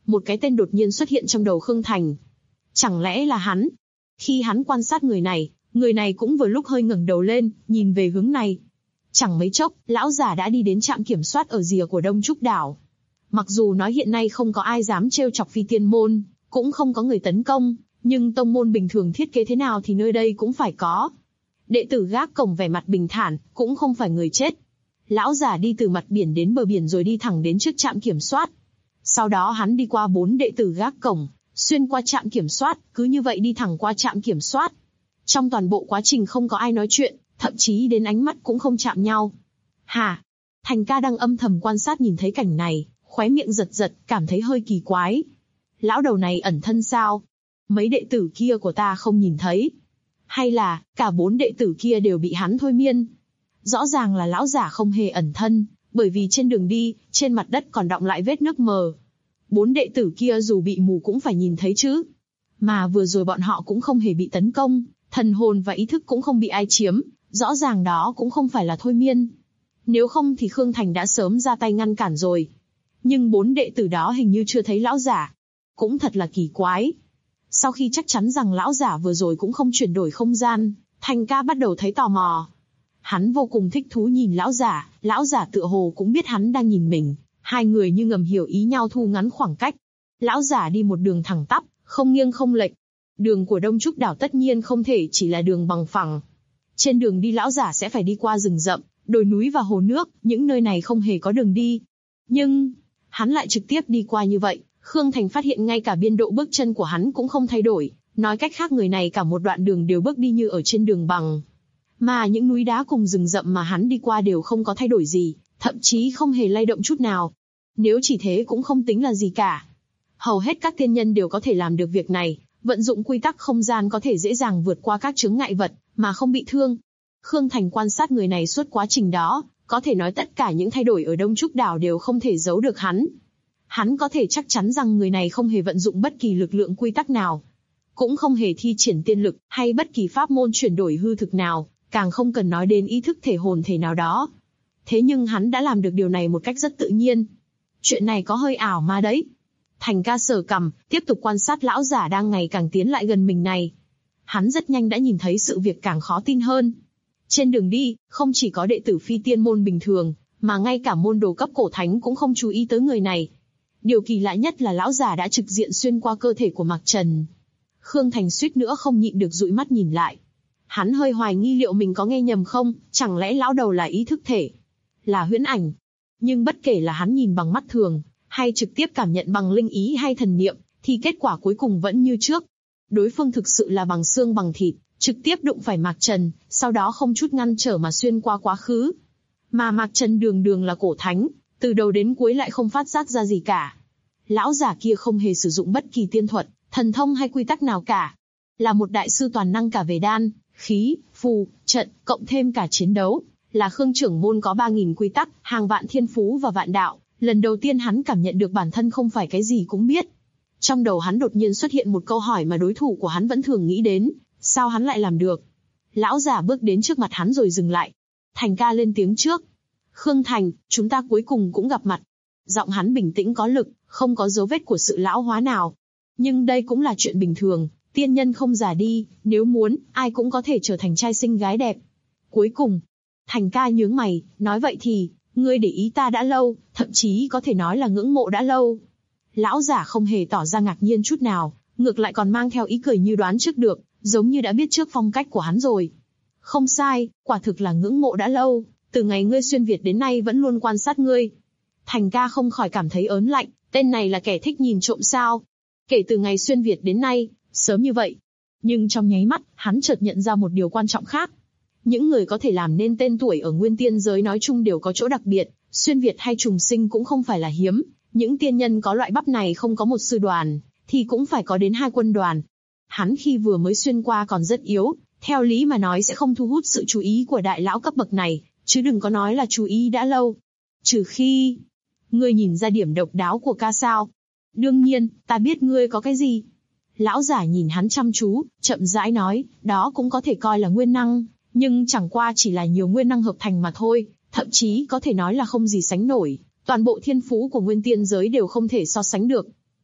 Một cái tên đột nhiên xuất hiện trong đầu Khương Thành. Chẳng lẽ là hắn? Khi hắn quan sát người này cũng vừa lúc hơi ngẩng đầu lên, nhìn về hướng này. Chẳng mấy chốc, lão giả đã đi đến trạm kiểm soát ở rìa của Đông Trúc Đảo. Mặc dù nói hiện nay không có ai dám trêu chọc Phi Tiên Môn, cũng không có người tấn công, nhưng tông môn bình thường thiết kế thế nào thì nơi đây cũng phải có. Đệ tử gác cổng vẻ mặt bình thản, cũng không phải người chết. Lão giả đi từ mặt biển đến bờ biển rồi đi thẳng đến trước trạm kiểm soát. Sau đó hắn đi qua 4 đệ tử gác cổng, xuyên qua trạm kiểm soát, cứ như vậy đi thẳng qua trạm kiểm soát. Trong toàn bộ quá trình không có ai nói chuyện, thậm chí đến ánh mắt cũng không chạm nhau. Hả? Thành ca đang âm thầm quan sát nhìn thấy cảnh này, khóe miệng giật giật, cảm thấy hơi kỳ quái. Lão đầu này ẩn thân sao? Mấy đệ tử kia của ta không nhìn thấy. Hay là, cả 4 đệ tử kia đều bị hắn thôi miên? Rõ ràng là lão giả không hề ẩn thân, bởi vì trên đường đi, trên mặt đất còn đọng lại vết nước mờ. 4 đệ tử kia dù bị mù cũng phải nhìn thấy chứ. Mà vừa rồi bọn họ cũng không hề bị tấn công, thần hồn và ý thức cũng không bị ai chiếm, rõ ràng đó cũng không phải là thôi miên. Nếu không thì Khương Thành đã sớm ra tay ngăn cản rồi. Nhưng 4 đệ tử đó hình như chưa thấy lão giả. Cũng thật là kỳ quái. Sau khi chắc chắn rằng lão giả vừa rồi cũng không chuyển đổi không gian, Thành ca bắt đầu thấy tò mò. Hắn vô cùng thích thú nhìn lão giả tựa hồ cũng biết hắn đang nhìn mình. Hai người như ngầm hiểu ý nhau thu ngắn khoảng cách. Lão giả đi một đường thẳng tắp, không nghiêng không lệch. Đường của Đông Trúc Đảo tất nhiên không thể chỉ là đường bằng phẳng. Trên đường đi lão giả sẽ phải đi qua rừng rậm, đồi núi và hồ nước, những nơi này không hề có đường đi. Nhưng, hắn lại trực tiếp đi qua như vậy, Khương Thành phát hiện ngay cả biên độ bước chân của hắn cũng không thay đổi. Nói cách khác người này cả một đoạn đường đều bước đi như ở trên đường bằng. Mà những núi đá cùng rừng rậm mà hắn đi qua đều không có thay đổi gì, thậm chí không hề lay động chút nào. Nếu chỉ thế cũng không tính là gì cả. Hầu hết các tiên nhân đều có thể làm được việc này, vận dụng quy tắc không gian có thể dễ dàng vượt qua các chướng ngại vật, mà không bị thương. Khương Thành quan sát người này suốt quá trình đó, có thể nói tất cả những thay đổi ở Đông Trúc Đảo đều không thể giấu được hắn. Hắn có thể chắc chắn rằng người này không hề vận dụng bất kỳ lực lượng quy tắc nào, cũng không hề thi triển tiên lực hay bất kỳ pháp môn chuyển đổi hư thực nào, càng không cần nói đến ý thức thể hồn thể nào đó. Thế nhưng hắn đã làm được điều này một cách rất tự nhiên. Chuyện này có hơi ảo mà đấy. Thành ca sờ cằm, tiếp tục quan sát lão giả đang ngày càng tiến lại gần mình này. Hắn rất nhanh đã nhìn thấy sự việc càng khó tin hơn. Trên đường đi, không chỉ có đệ tử Phi Tiên Môn bình thường, mà ngay cả môn đồ cấp cổ thánh cũng không chú ý tới người này. Điều kỳ lạ nhất là lão giả đã trực diện xuyên qua cơ thể của Mạc Trần. Khương Thành suýt nữa không nhịn được dụi mắt nhìn lại. Hắn hơi hoài nghi liệu mình có nghe nhầm không, chẳng lẽ lão đầu là ý thức thể, là huyễn ảnh. Nhưng bất kể là hắn nhìn bằng mắt thường, hay trực tiếp cảm nhận bằng linh ý hay thần niệm, thì kết quả cuối cùng vẫn như trước. Đối phương thực sự là bằng xương bằng thịt, trực tiếp đụng phải Mạc Trần, sau đó không chút ngăn trở mà xuyên qua quá khứ. Mà Mạc Trần đường đường là cổ thánh, từ đầu đến cuối lại không phát giác ra gì cả. Lão giả kia không hề sử dụng bất kỳ tiên thuật, thần thông hay quy tắc nào cả. Là một đại sư toàn năng cả về đan, khí, phù, trận, cộng thêm cả chiến đấu. Là Khương trưởng môn có 3.000 quy tắc, hàng vạn thiên phú và vạn đạo. Lần đầu tiên hắn cảm nhận được bản thân không phải cái gì cũng biết. Trong đầu hắn đột nhiên xuất hiện một câu hỏi mà đối thủ của hắn vẫn thường nghĩ đến. Sao hắn lại làm được? Lão giả bước đến trước mặt hắn rồi dừng lại. Thành ca lên tiếng trước. Khương Thành, chúng ta cuối cùng cũng gặp mặt. Giọng hắn bình tĩnh có lực, không có dấu vết của sự lão hóa nào. Nhưng đây cũng là chuyện bình thường, tiên nhân không già đi, nếu muốn, ai cũng có thể trở thành trai xinh gái đẹp. Cuối cùng, Thành ca nhướng mày, nói vậy thì, ngươi để ý ta đã lâu, thậm chí có thể nói là ngưỡng mộ đã lâu. Lão giả không hề tỏ ra ngạc nhiên chút nào, ngược lại còn mang theo ý cười như đoán trước được, giống như đã biết trước phong cách của hắn rồi. Không sai, quả thực là ngưỡng mộ đã lâu, từ ngày ngươi xuyên Việt đến nay vẫn luôn quan sát ngươi. Thành ca không khỏi cảm thấy ớn lạnh, tên này là kẻ thích nhìn trộm sao? Kể từ ngày xuyên Việt đến nay, sớm như vậy. Nhưng trong nháy mắt, hắn chợt nhận ra một điều quan trọng khác. Những người có thể làm nên tên tuổi ở nguyên tiên giới nói chung đều có chỗ đặc biệt, xuyên Việt hay trùng sinh cũng không phải là hiếm. Những tiên nhân có loại bắp này không có một sư đoàn, thì cũng phải có đến 2 quân đoàn. Hắn khi vừa mới xuyên qua còn rất yếu, theo lý mà nói sẽ không thu hút sự chú ý của đại lão cấp bậc này, chứ đừng có nói là chú ý đã lâu. Trừ khi, ngươi nhìn ra điểm độc đáo của ca sao? Đương nhiên, ta biết ngươi có cái gì. Lão giả nhìn hắn chăm chú, chậm rãi nói, đó cũng có thể coi là nguyên năng, nhưng chẳng qua chỉ là nhiều nguyên năng hợp thành mà thôi, thậm chí có thể nói là không gì sánh nổi. Toàn bộ thiên phú của nguyên tiên giới đều không thể so sánh được.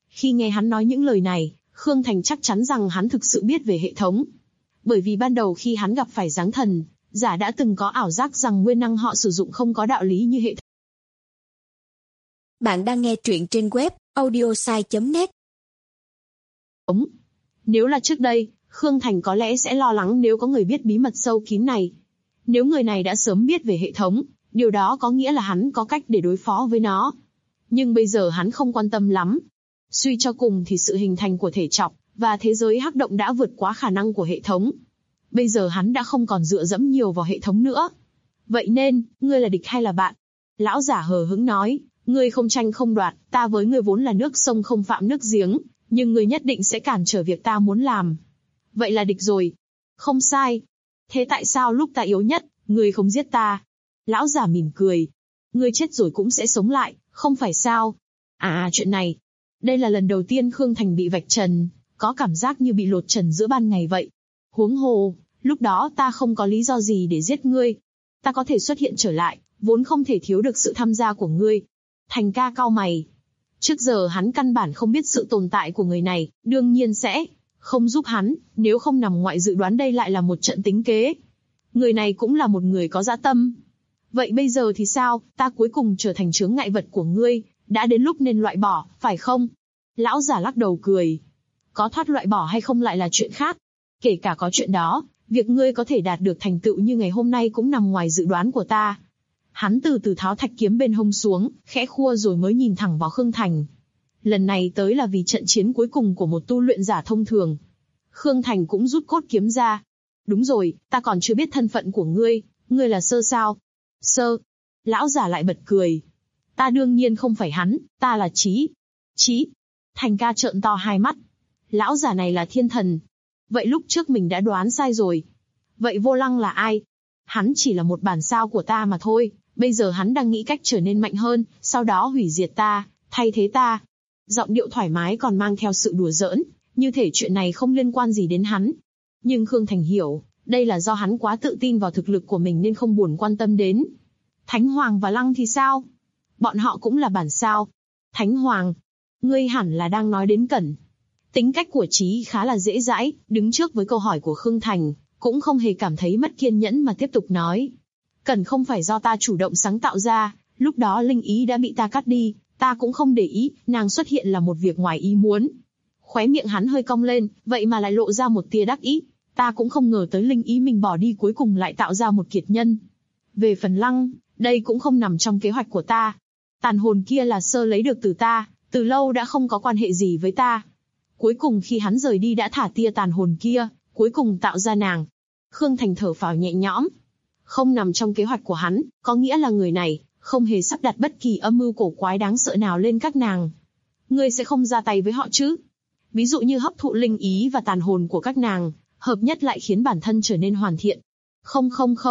Khi nghe hắn nói những lời này, Khương Thành chắc chắn rằng hắn thực sự biết về hệ thống. Bởi vì ban đầu khi hắn gặp phải giáng thần, giả đã từng có ảo giác rằng nguyên năng họ sử dụng không có đạo lý như hệ thống. Bạn đang nghe truyện trên web audiosai.net. Nếu là trước đây, Khương Thành có lẽ sẽ lo lắng nếu có người biết bí mật sâu kín này. Nếu người này đã sớm biết về hệ thống, điều đó có nghĩa là hắn có cách để đối phó với nó. Nhưng bây giờ hắn không quan tâm lắm. Suy cho cùng thì sự hình thành của thể trọc và thế giới hắc động đã vượt quá khả năng của hệ thống. Bây giờ hắn đã không còn dựa dẫm nhiều vào hệ thống nữa. Vậy nên, ngươi là địch hay là bạn? Lão giả hờ hững nói, ngươi không tranh không đoạt, ta với ngươi vốn là nước sông không phạm nước giếng, nhưng ngươi nhất định sẽ cản trở việc ta muốn làm. Vậy là địch rồi. Không sai. Thế tại sao lúc ta yếu nhất, ngươi không giết ta? Lão giả mỉm cười. Ngươi chết rồi cũng sẽ sống lại, không phải sao? Chuyện này. Đây là lần đầu tiên Khương Thành bị vạch trần, có cảm giác như bị lột trần giữa ban ngày vậy. Huống hồ, lúc đó ta không có lý do gì để giết ngươi. Ta có thể xuất hiện trở lại, vốn không thể thiếu được sự tham gia của ngươi. Thành ca cau mày. Trước giờ hắn căn bản không biết sự tồn tại của người này, đương nhiên sẽ không giúp hắn, nếu không nằm ngoại dự đoán đây lại là một trận tính kế. Người này cũng là một người có dã tâm. Vậy bây giờ thì sao, ta cuối cùng trở thành chướng ngại vật của ngươi, đã đến lúc nên loại bỏ, phải không? Lão giả lắc đầu cười. Có thoát loại bỏ hay không lại là chuyện khác. Kể cả có chuyện đó, việc ngươi có thể đạt được thành tựu như ngày hôm nay cũng nằm ngoài dự đoán của ta. Hắn từ từ tháo thạch kiếm bên hông xuống, khẽ khua rồi mới nhìn thẳng vào Khương Thành. Lần này tới là vì trận chiến cuối cùng của một tu luyện giả thông thường. Khương Thành cũng rút cốt kiếm ra. Đúng rồi, ta còn chưa biết thân phận của ngươi, ngươi là Sơ sao? Sơ. Lão giả lại bật cười. Ta đương nhiên không phải hắn, ta là Chí. Chí. Thành ca trợn to hai mắt. Lão giả này là thiên thần. Vậy lúc trước mình đã đoán sai rồi. Vậy Vô Lăng là ai? Hắn chỉ là một bản sao của ta mà thôi, bây giờ hắn đang nghĩ cách trở nên mạnh hơn, sau đó hủy diệt ta, thay thế ta. Giọng điệu thoải mái còn mang theo sự đùa giỡn, như thể chuyện này không liên quan gì đến hắn. Nhưng Khương Thành hiểu, đây là do hắn quá tự tin vào thực lực của mình nên không buồn quan tâm đến. Thánh Hoàng và Lăng thì sao? Bọn họ cũng là bản sao. Thánh Hoàng, ngươi hẳn là đang nói đến Cẩn. Tính cách của Chí khá là dễ dãi, đứng trước với câu hỏi của Khương Thành, cũng không hề cảm thấy mất kiên nhẫn mà tiếp tục nói. Cẩn không phải do ta chủ động sáng tạo ra, lúc đó linh ý đã bị ta cắt đi, ta cũng không để ý, nàng xuất hiện là một việc ngoài ý muốn. Khóe miệng hắn hơi cong lên, vậy mà lại lộ ra một tia đắc ý. Ta cũng không ngờ tới linh ý mình bỏ đi cuối cùng lại tạo ra một kiệt nhân. Về phần Lăng, đây cũng không nằm trong kế hoạch của ta. Tàn hồn kia là Sơ lấy được từ ta, từ lâu đã không có quan hệ gì với ta. Cuối cùng khi hắn rời đi đã thả tia tàn hồn kia, cuối cùng tạo ra nàng. Khương Thành thở phào nhẹ nhõm. Không nằm trong kế hoạch của hắn, có nghĩa là người này không hề sắp đặt bất kỳ âm mưu cổ quái đáng sợ nào lên các nàng. Ngươi sẽ không ra tay với họ chứ? Ví dụ như hấp thụ linh ý và tàn hồn của các nàng, hợp nhất lại khiến bản thân trở nên hoàn thiện. Không.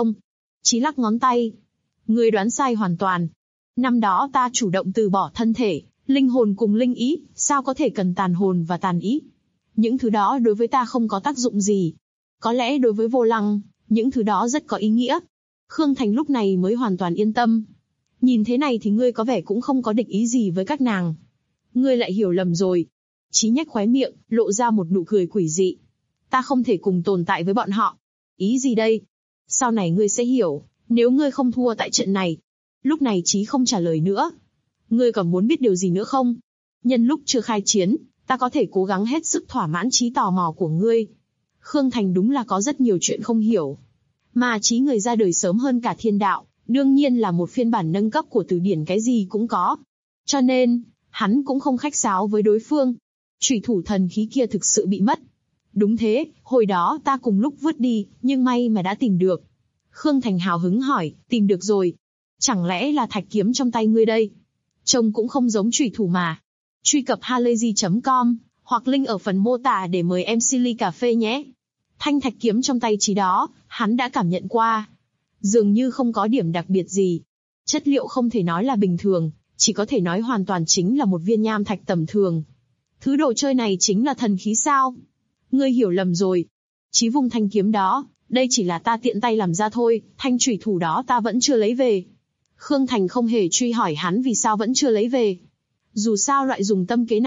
Chí lắc ngón tay. Ngươi đoán sai hoàn toàn. Năm đó ta chủ động từ bỏ thân thể, linh hồn cùng linh ý, sao có thể cần tàn hồn và tàn ý? Những thứ đó đối với ta không có tác dụng gì. Có lẽ đối với Vô Lăng, những thứ đó rất có ý nghĩa. Khương Thành lúc này mới hoàn toàn yên tâm. Nhìn thế này thì ngươi có vẻ cũng không có địch ý gì với các nàng. Ngươi lại hiểu lầm rồi. Chí nhếch khóe miệng, lộ ra một nụ cười quỷ dị. Ta không thể cùng tồn tại với bọn họ. Ý gì đây? Sau này ngươi sẽ hiểu, nếu ngươi không thua tại trận này. Lúc này Chí không trả lời nữa. Ngươi còn muốn biết điều gì nữa không? Nhân lúc chưa khai chiến, ta có thể cố gắng hết sức thỏa mãn trí tò mò của ngươi. Khương Thành đúng là có rất nhiều chuyện không hiểu. Mà Chí người ra đời sớm hơn cả thiên đạo, đương nhiên là một phiên bản nâng cấp của từ điển cái gì cũng có. Cho nên, hắn cũng không khách sáo với đối phương. Chủy thủ thần khí kia thực sự bị mất. Đúng thế, hồi đó ta cùng lúc vứt đi, nhưng may mà đã tìm được. Khương Thành hào hứng hỏi, tìm được rồi. Chẳng lẽ là thạch kiếm trong tay ngươi đây? Trông cũng không giống chủy thủ mà. Truy cập halayzi.com, hoặc link ở phần mô tả để mời MC ly cà phê nhé. Thanh thạch kiếm trong tay Chí đó, hắn đã cảm nhận qua. Dường như không có điểm đặc biệt gì. Chất liệu không thể nói là bình thường, chỉ có thể nói hoàn toàn chính là một viên nham thạch tầm thường. Thứ đồ chơi này chính là thần khí sao? Ngươi hiểu lầm rồi. Chí vung thanh kiếm đó, đây chỉ là ta tiện tay làm ra thôi, thanh chủy thủ đó ta vẫn chưa lấy về. Khương Thành không hề truy hỏi hắn vì sao vẫn chưa lấy về. Dù sao loại dùng tâm kế này,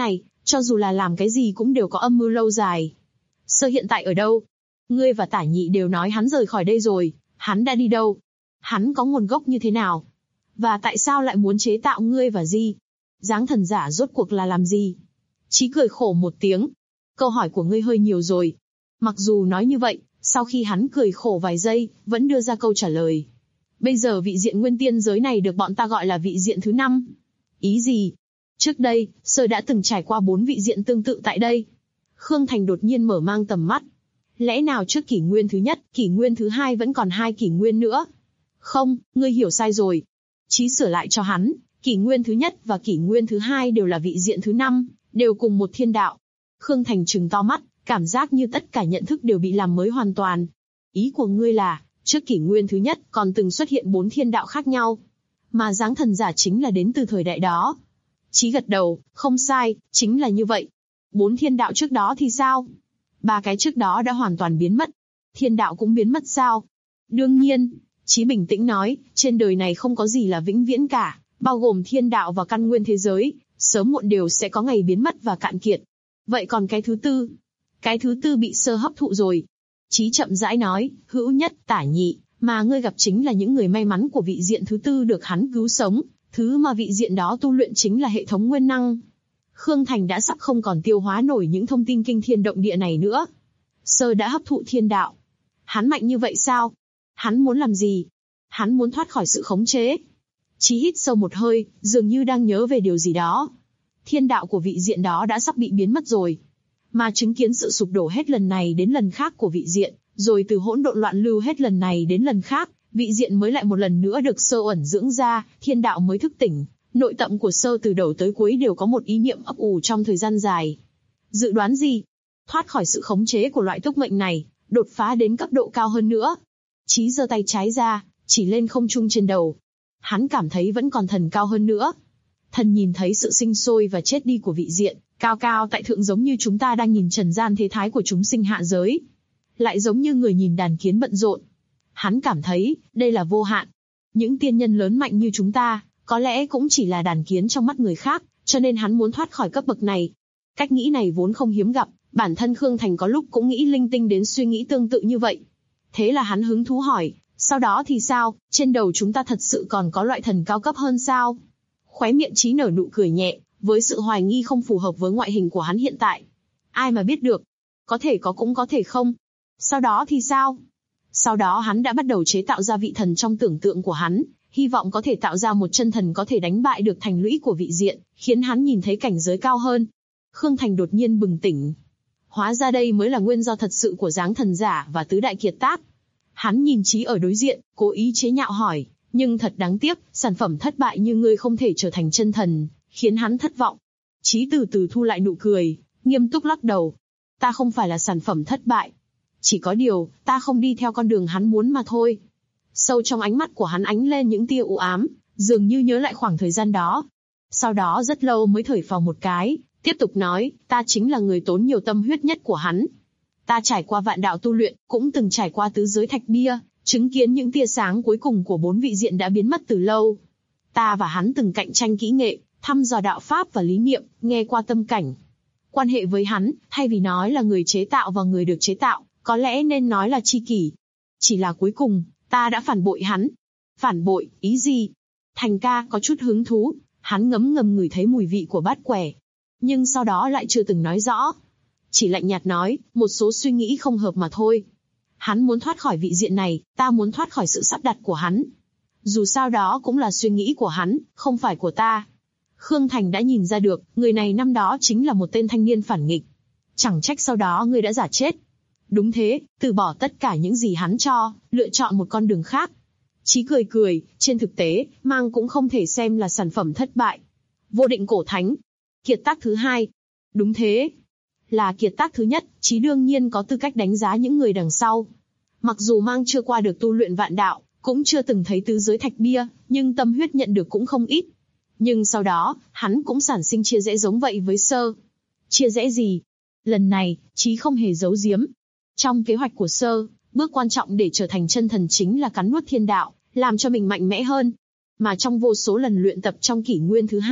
Cho dù là làm cái gì cũng đều có âm mưu lâu dài. Sơ hiện tại ở đâu? Ngươi và Tả Nhị đều nói hắn rời khỏi đây rồi, hắn đã đi đâu? Hắn có nguồn gốc như thế nào? Và tại sao lại muốn chế tạo ngươi và Di? Dáng thần giả rốt cuộc là làm gì? Chí cười khổ một tiếng. Câu hỏi của ngươi hơi nhiều rồi. Mặc dù nói như vậy, sau khi hắn cười khổ vài giây, vẫn đưa ra câu trả lời. Bây giờ vị diện nguyên tiên giới này được bọn ta gọi là vị diện thứ 5. Ý gì? Trước đây, Sơ đã từng trải qua 4 vị diện tương tự tại đây. Khương Thành đột nhiên mở mang tầm mắt. Lẽ nào trước kỷ nguyên thứ nhất, kỷ nguyên thứ 2 vẫn còn 2 kỷ nguyên nữa? Không, ngươi hiểu sai rồi. Chí sửa lại cho hắn, kỷ nguyên thứ nhất và kỷ nguyên thứ 2 đều là vị diện thứ 5, đều cùng một thiên đạo. Khương Thành trừng to mắt, cảm giác như tất cả nhận thức đều bị làm mới hoàn toàn. Ý của ngươi là, trước kỷ nguyên thứ nhất còn từng xuất hiện 4 thiên đạo khác nhau, mà dáng thần giả chính là đến từ thời đại đó. Chí gật đầu, không sai, chính là như vậy. 4 thiên đạo trước đó thì sao? 3 cái trước đó đã hoàn toàn biến mất. Thiên đạo cũng biến mất sao? Đương nhiên, Chí bình tĩnh nói, trên đời này không có gì là vĩnh viễn cả, bao gồm thiên đạo và căn nguyên thế giới, sớm muộn đều sẽ có ngày biến mất và cạn kiệt. Vậy còn cái thứ tư? Cái thứ tư bị Sơ hấp thụ rồi. Chí chậm rãi nói, Hữu Nhất, Tả Nhị, mà ngươi gặp chính là những người may mắn của vị diện thứ tư được hắn cứu sống, thứ mà vị diện đó tu luyện chính là hệ thống nguyên năng. Khương Thành đã sắp không còn tiêu hóa nổi những thông tin kinh thiên động địa này nữa. Sơ đã hấp thụ thiên đạo. Hắn mạnh như vậy sao? Hắn muốn làm gì? Hắn muốn thoát khỏi sự khống chế. Chí hít sâu một hơi, dường như đang nhớ về điều gì đó. Thiên đạo của vị diện đó đã sắp bị biến mất rồi. Mà chứng kiến sự sụp đổ hết lần này đến lần khác của vị diện, rồi từ hỗn độn loạn lưu hết lần này đến lần khác, vị diện mới lại một lần nữa được Sơ ẩn dưỡng ra, thiên đạo mới thức tỉnh. Nội tâm của Sơ từ đầu tới cuối đều có một ý niệm ấp ủ trong thời gian dài. Dự đoán gì? Thoát khỏi sự khống chế của loại túc mệnh này, đột phá đến cấp độ cao hơn nữa. Chí giơ tay trái ra, chỉ lên không trung trên đầu. Hắn cảm thấy vẫn còn thần cao hơn nữa. Thần nhìn thấy sự sinh sôi và chết đi của vị diện, cao cao tại thượng giống như chúng ta đang nhìn trần gian thế thái của chúng sinh hạ giới. Lại giống như người nhìn đàn kiến bận rộn. Hắn cảm thấy, đây là vô hạn. Những tiên nhân lớn mạnh như chúng ta, có lẽ cũng chỉ là đàn kiến trong mắt người khác, cho nên hắn muốn thoát khỏi cấp bậc này. Cách nghĩ này vốn không hiếm gặp, bản thân Khương Thành có lúc cũng nghĩ linh tinh đến suy nghĩ tương tự như vậy. Thế là hắn hứng thú hỏi, sau đó thì sao, trên đầu chúng ta thật sự còn có loại thần cao cấp hơn sao? Khóe miệng Chí nở nụ cười nhẹ, với sự hoài nghi không phù hợp với ngoại hình của hắn hiện tại. Ai mà biết được, có thể có cũng có thể không. Sau đó thì sao? Sau đó hắn đã bắt đầu chế tạo ra vị thần trong tưởng tượng của hắn, hy vọng có thể tạo ra một chân thần có thể đánh bại được thành lũy của vị diện, khiến hắn nhìn thấy cảnh giới cao hơn. Khương Thành đột nhiên bừng tỉnh. Hóa ra đây mới là nguyên do thật sự của dáng thần giả và tứ đại kiệt tác. Hắn nhìn Chí ở đối diện, cố ý chế nhạo hỏi, nhưng thật đáng tiếc, sản phẩm thất bại như ngươi không thể trở thành chân thần, khiến hắn thất vọng. Chí từ từ thu lại nụ cười, nghiêm túc lắc đầu. Ta không phải là sản phẩm thất bại. Chỉ có điều, ta không đi theo con đường hắn muốn mà thôi. Sâu trong ánh mắt của hắn ánh lên những tia u ám, dường như nhớ lại khoảng thời gian đó. Sau đó rất lâu mới thở phào một cái, tiếp tục nói, ta chính là người tốn nhiều tâm huyết nhất của hắn. Ta trải qua vạn đạo tu luyện, cũng từng trải qua tứ giới thạch bia, chứng kiến những tia sáng cuối cùng của 4 vị diện đã biến mất từ lâu. Ta và hắn từng cạnh tranh kỹ nghệ, thăm dò đạo pháp và lý niệm, nghe qua tâm cảnh. Quan hệ với hắn, thay vì nói là người chế tạo và người được chế tạo, có lẽ nên nói là tri kỷ. Chỉ là cuối cùng, ta đã phản bội hắn. Phản bội, ý gì? Thành ca có chút hứng thú, hắn ngấm ngầm ngửi thấy mùi vị của bát quẻ. Nhưng sau đó lại chưa từng nói rõ. Chỉ lạnh nhạt nói, một số suy nghĩ không hợp mà thôi. Hắn muốn thoát khỏi vị diện này, ta muốn thoát khỏi sự sắp đặt của hắn. Dù sao đó cũng là suy nghĩ của hắn, không phải của ta. Khương Thành đã nhìn ra được, người này năm đó chính là một tên thanh niên phản nghịch. Chẳng trách sau đó ngươi đã giả chết. Đúng thế, từ bỏ tất cả những gì hắn cho, lựa chọn một con đường khác. Chí cười cười, trên thực tế, mang cũng không thể xem là sản phẩm thất bại. Vô định cổ thánh. Kiệt tác thứ 2. Đúng thế. Là kiệt tác thứ nhất, Chí đương nhiên có tư cách đánh giá những người đằng sau. Mặc dù mang chưa qua được tu luyện vạn đạo, cũng chưa từng thấy tứ giới thạch bia, nhưng tâm huyết nhận được cũng không ít. Nhưng sau đó, hắn cũng sản sinh chia rẽ giống vậy với Sơ. Chia rẽ gì? Lần này, Chí không hề giấu giếm. Trong kế hoạch của Sơ, bước quan trọng để trở thành chân thần chính là cắn nuốt thiên đạo, làm cho mình mạnh mẽ hơn. Mà trong vô số lần luyện tập trong kỷ nguyên thứ 2,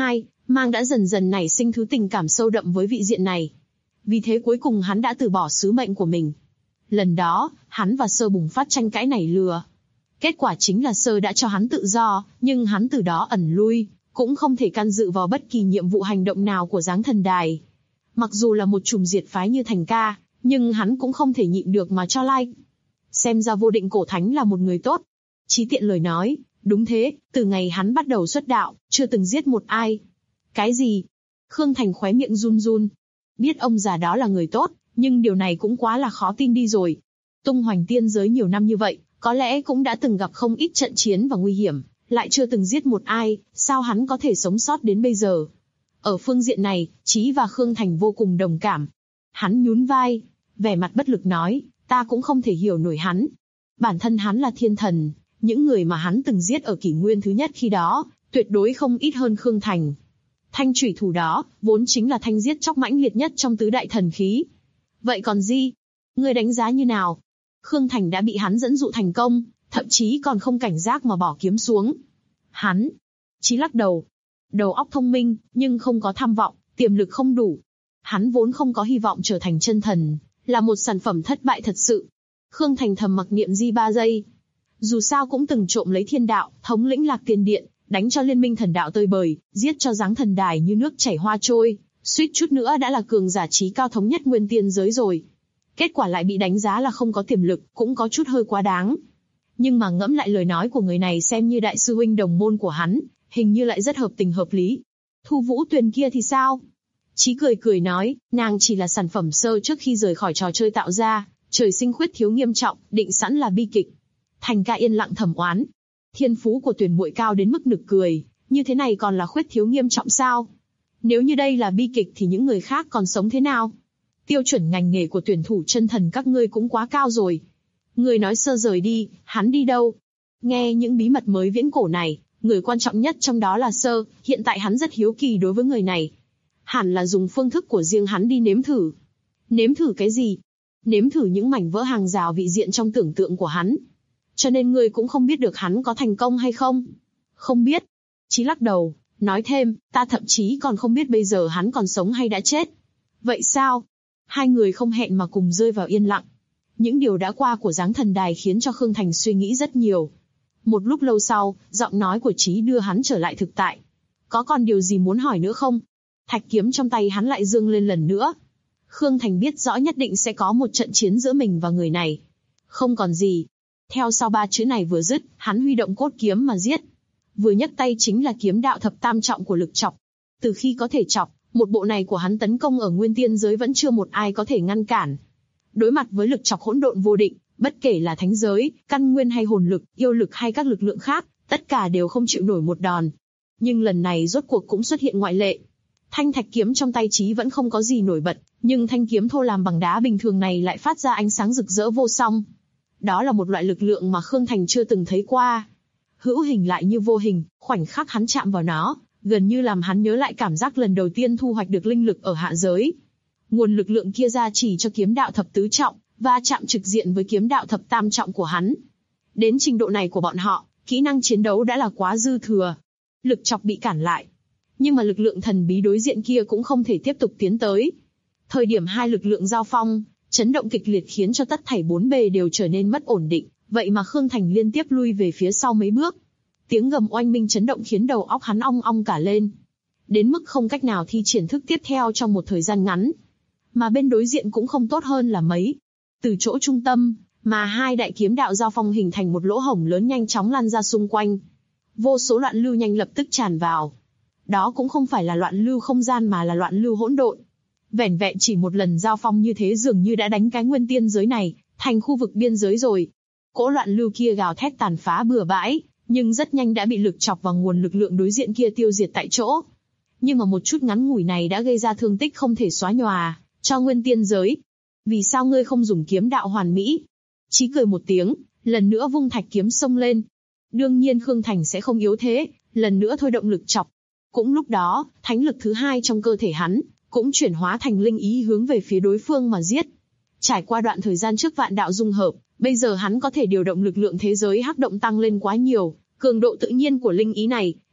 Mang đã dần dần nảy sinh thứ tình cảm sâu đậm với vị diện này. Vì thế cuối cùng hắn đã từ bỏ sứ mệnh của mình. Lần đó, hắn và Sơ bùng phát tranh cãi nảy lửa. Kết quả chính là Sơ đã cho hắn tự do, nhưng hắn từ đó ẩn lui, cũng không thể can dự vào bất kỳ nhiệm vụ hành động nào của Giáng Thần Đài. Mặc dù là một trùm diệt phái như Thành ca, nhưng hắn cũng không thể nhịn được mà cho like. Xem ra Vô Định Cổ Thánh là một người tốt. Chí tiện lời nói, đúng thế, từ ngày hắn bắt đầu xuất đạo, chưa từng giết một ai. Cái gì? Khương Thành khóe miệng run run. Biết ông già đó là người tốt, nhưng điều này cũng quá là khó tin đi rồi. Tung hoành tiên giới nhiều năm như vậy, có lẽ cũng đã từng gặp không ít trận chiến và nguy hiểm, lại chưa từng giết một ai, sao hắn có thể sống sót đến bây giờ? Ở phương diện này, Chí và Khương Thành vô cùng đồng cảm. Hắn nhún vai, vẻ mặt bất lực nói, ta cũng không thể hiểu nổi hắn. Bản thân hắn là thiên thần, những người mà hắn từng giết ở kỷ nguyên thứ nhất khi đó, tuyệt đối không ít hơn Khương Thành. Thanh chủy thủ đó, vốn chính là thanh giết chóc mãnh liệt nhất trong tứ đại thần khí. Vậy còn gì? Ngươi đánh giá như nào? Khương Thành đã bị hắn dẫn dụ thành công, thậm chí còn không cảnh giác mà bỏ kiếm xuống. Hắn, Chí lắc đầu. Đầu óc thông minh, nhưng không có tham vọng, tiềm lực không đủ. Hắn vốn không có hy vọng trở thành chân thần, là một sản phẩm thất bại thật sự. Khương Thành thầm mặc niệm 3 giây. Dù sao cũng từng trộm lấy thiên đạo, thống lĩnh Lạc Tiên Điện, đánh cho liên minh thần đạo tơi bời, giết cho Giáng Thần Đài như nước chảy hoa trôi, suýt chút nữa đã là cường giả trí cao thống nhất nguyên tiên giới rồi. Kết quả lại bị đánh giá là không có tiềm lực, cũng có chút hơi quá đáng. Nhưng mà ngẫm lại lời nói của người này xem như đại sư huynh đồng môn của hắn, hình như lại rất hợp tình hợp lý. Thu Vũ Tuyền kia thì sao? Chí cười cười nói, nàng chỉ là sản phẩm Sơ trước khi rời khỏi trò chơi tạo ra, trời sinh khuyết thiếu nghiêm trọng, định sẵn là bi kịch. Thành ca yên lặng thầm oán. Thiên phú của Tuyền muội cao đến mức nực cười, như thế này còn là khuyết thiếu nghiêm trọng sao? Nếu như đây là bi kịch thì những người khác còn sống thế nào? Tiêu chuẩn ngành nghề của tuyển thủ chân thần các ngươi cũng quá cao rồi. Người nói Sơ rời đi, hắn đi đâu? Nghe những bí mật mới viễn cổ này, người quan trọng nhất trong đó là Sơ, hiện tại hắn rất hiếu kỳ đối với người này. Hẳn là dùng phương thức của riêng hắn đi nếm thử. Nếm thử cái gì? Nếm thử những mảnh vỡ hàng rào vị diện trong tưởng tượng của hắn. Cho nên ngươi cũng không biết được hắn có thành công hay không? Không biết. Chí lắc đầu, nói thêm, ta thậm chí còn không biết bây giờ hắn còn sống hay đã chết. Vậy sao? Hai người không hẹn mà cùng rơi vào yên lặng. Những điều đã qua của Giáng Thần Đài khiến cho Khương Thành suy nghĩ rất nhiều. Một lúc lâu sau, giọng nói của Chí đưa hắn trở lại thực tại. Có còn điều gì muốn hỏi nữa không? Thạch kiếm trong tay hắn lại dương lên lần nữa. Khương Thành biết rõ nhất định sẽ có một trận chiến giữa mình và người này. Không còn gì. Theo sau 3 chữ này vừa dứt, hắn huy động cốt kiếm mà giết. Vừa nhấc tay chính là kiếm đạo thập tam trọng của lực chọc. Từ khi có thể chọc, một bộ này của hắn tấn công ở nguyên tiên giới vẫn chưa một ai có thể ngăn cản. Đối mặt với lực chọc hỗn độn vô định, bất kể là thánh giới, căn nguyên hay hồn lực, yêu lực hay các lực lượng khác, tất cả đều không chịu nổi một đòn. Nhưng lần này rốt cuộc cũng xuất hiện ngoại lệ. Thanh thạch kiếm trong tay Chí vẫn không có gì nổi bật, nhưng thanh kiếm thô làm bằng đá bình thường này lại phát ra ánh sáng rực rỡ vô song. Đó là một loại lực lượng mà Khương Thành chưa từng thấy qua. Hữu hình lại như vô hình, khoảnh khắc hắn chạm vào nó, gần như làm hắn nhớ lại cảm giác lần đầu tiên thu hoạch được linh lực ở hạ giới. Nguồn lực lượng kia ra chỉ cho kiếm đạo thập tứ trọng, và chạm trực diện với kiếm đạo thập tam trọng của hắn. Đến trình độ này của bọn họ, kỹ năng chiến đấu đã là quá dư thừa. Lực chọc bị cản lại. Nhưng mà lực lượng thần bí đối diện kia cũng không thể tiếp tục tiến tới. Thời điểm hai lực lượng giao phong, chấn động kịch liệt khiến cho tất thảy bốn bề đều trở nên mất ổn định, vậy mà Khương Thành liên tiếp lui về phía sau mấy bước. Tiếng gầm oanh minh chấn động khiến đầu óc hắn ong ong cả lên. Đến mức không cách nào thi triển thức tiếp theo trong một thời gian ngắn. Mà bên đối diện cũng không tốt hơn là mấy. Từ chỗ trung tâm, mà hai đại kiếm đạo giao phong hình thành một lỗ hổng lớn nhanh chóng lan ra xung quanh. Vô số loạn lưu nhanh lập tức tràn vào. Đó cũng không phải là loạn lưu không gian mà là loạn lưu hỗn độn. Vẻn vẹn chỉ một lần giao phong như thế dường như đã đánh cái nguyên tiên giới này thành khu vực biên giới rồi. Cỗ loạn lưu kia gào thét tàn phá bừa bãi, nhưng rất nhanh đã bị lực chọc vào nguồn lực lượng đối diện kia tiêu diệt tại chỗ. Nhưng mà một chút ngắn ngủi này đã gây ra thương tích không thể xóa nhòa cho nguyên tiên giới. Vì sao ngươi không dùng kiếm đạo hoàn mỹ? Chí cười một tiếng, lần nữa vung thạch kiếm xông lên. Đương nhiên Khương Thành sẽ không yếu thế, lần nữa thôi động lực chọc. Cũng lúc đó, thánh lực thứ hai trong cơ thể hắn cũng chuyển hóa thành linh ý hướng về phía đối phương mà giết. Trải qua đoạn thời gian trước vạn đạo dung hợp, bây giờ hắn có thể điều động lực lượng thế giới hắc động tăng lên quá nhiều, cường độ tự nhiên của linh ý này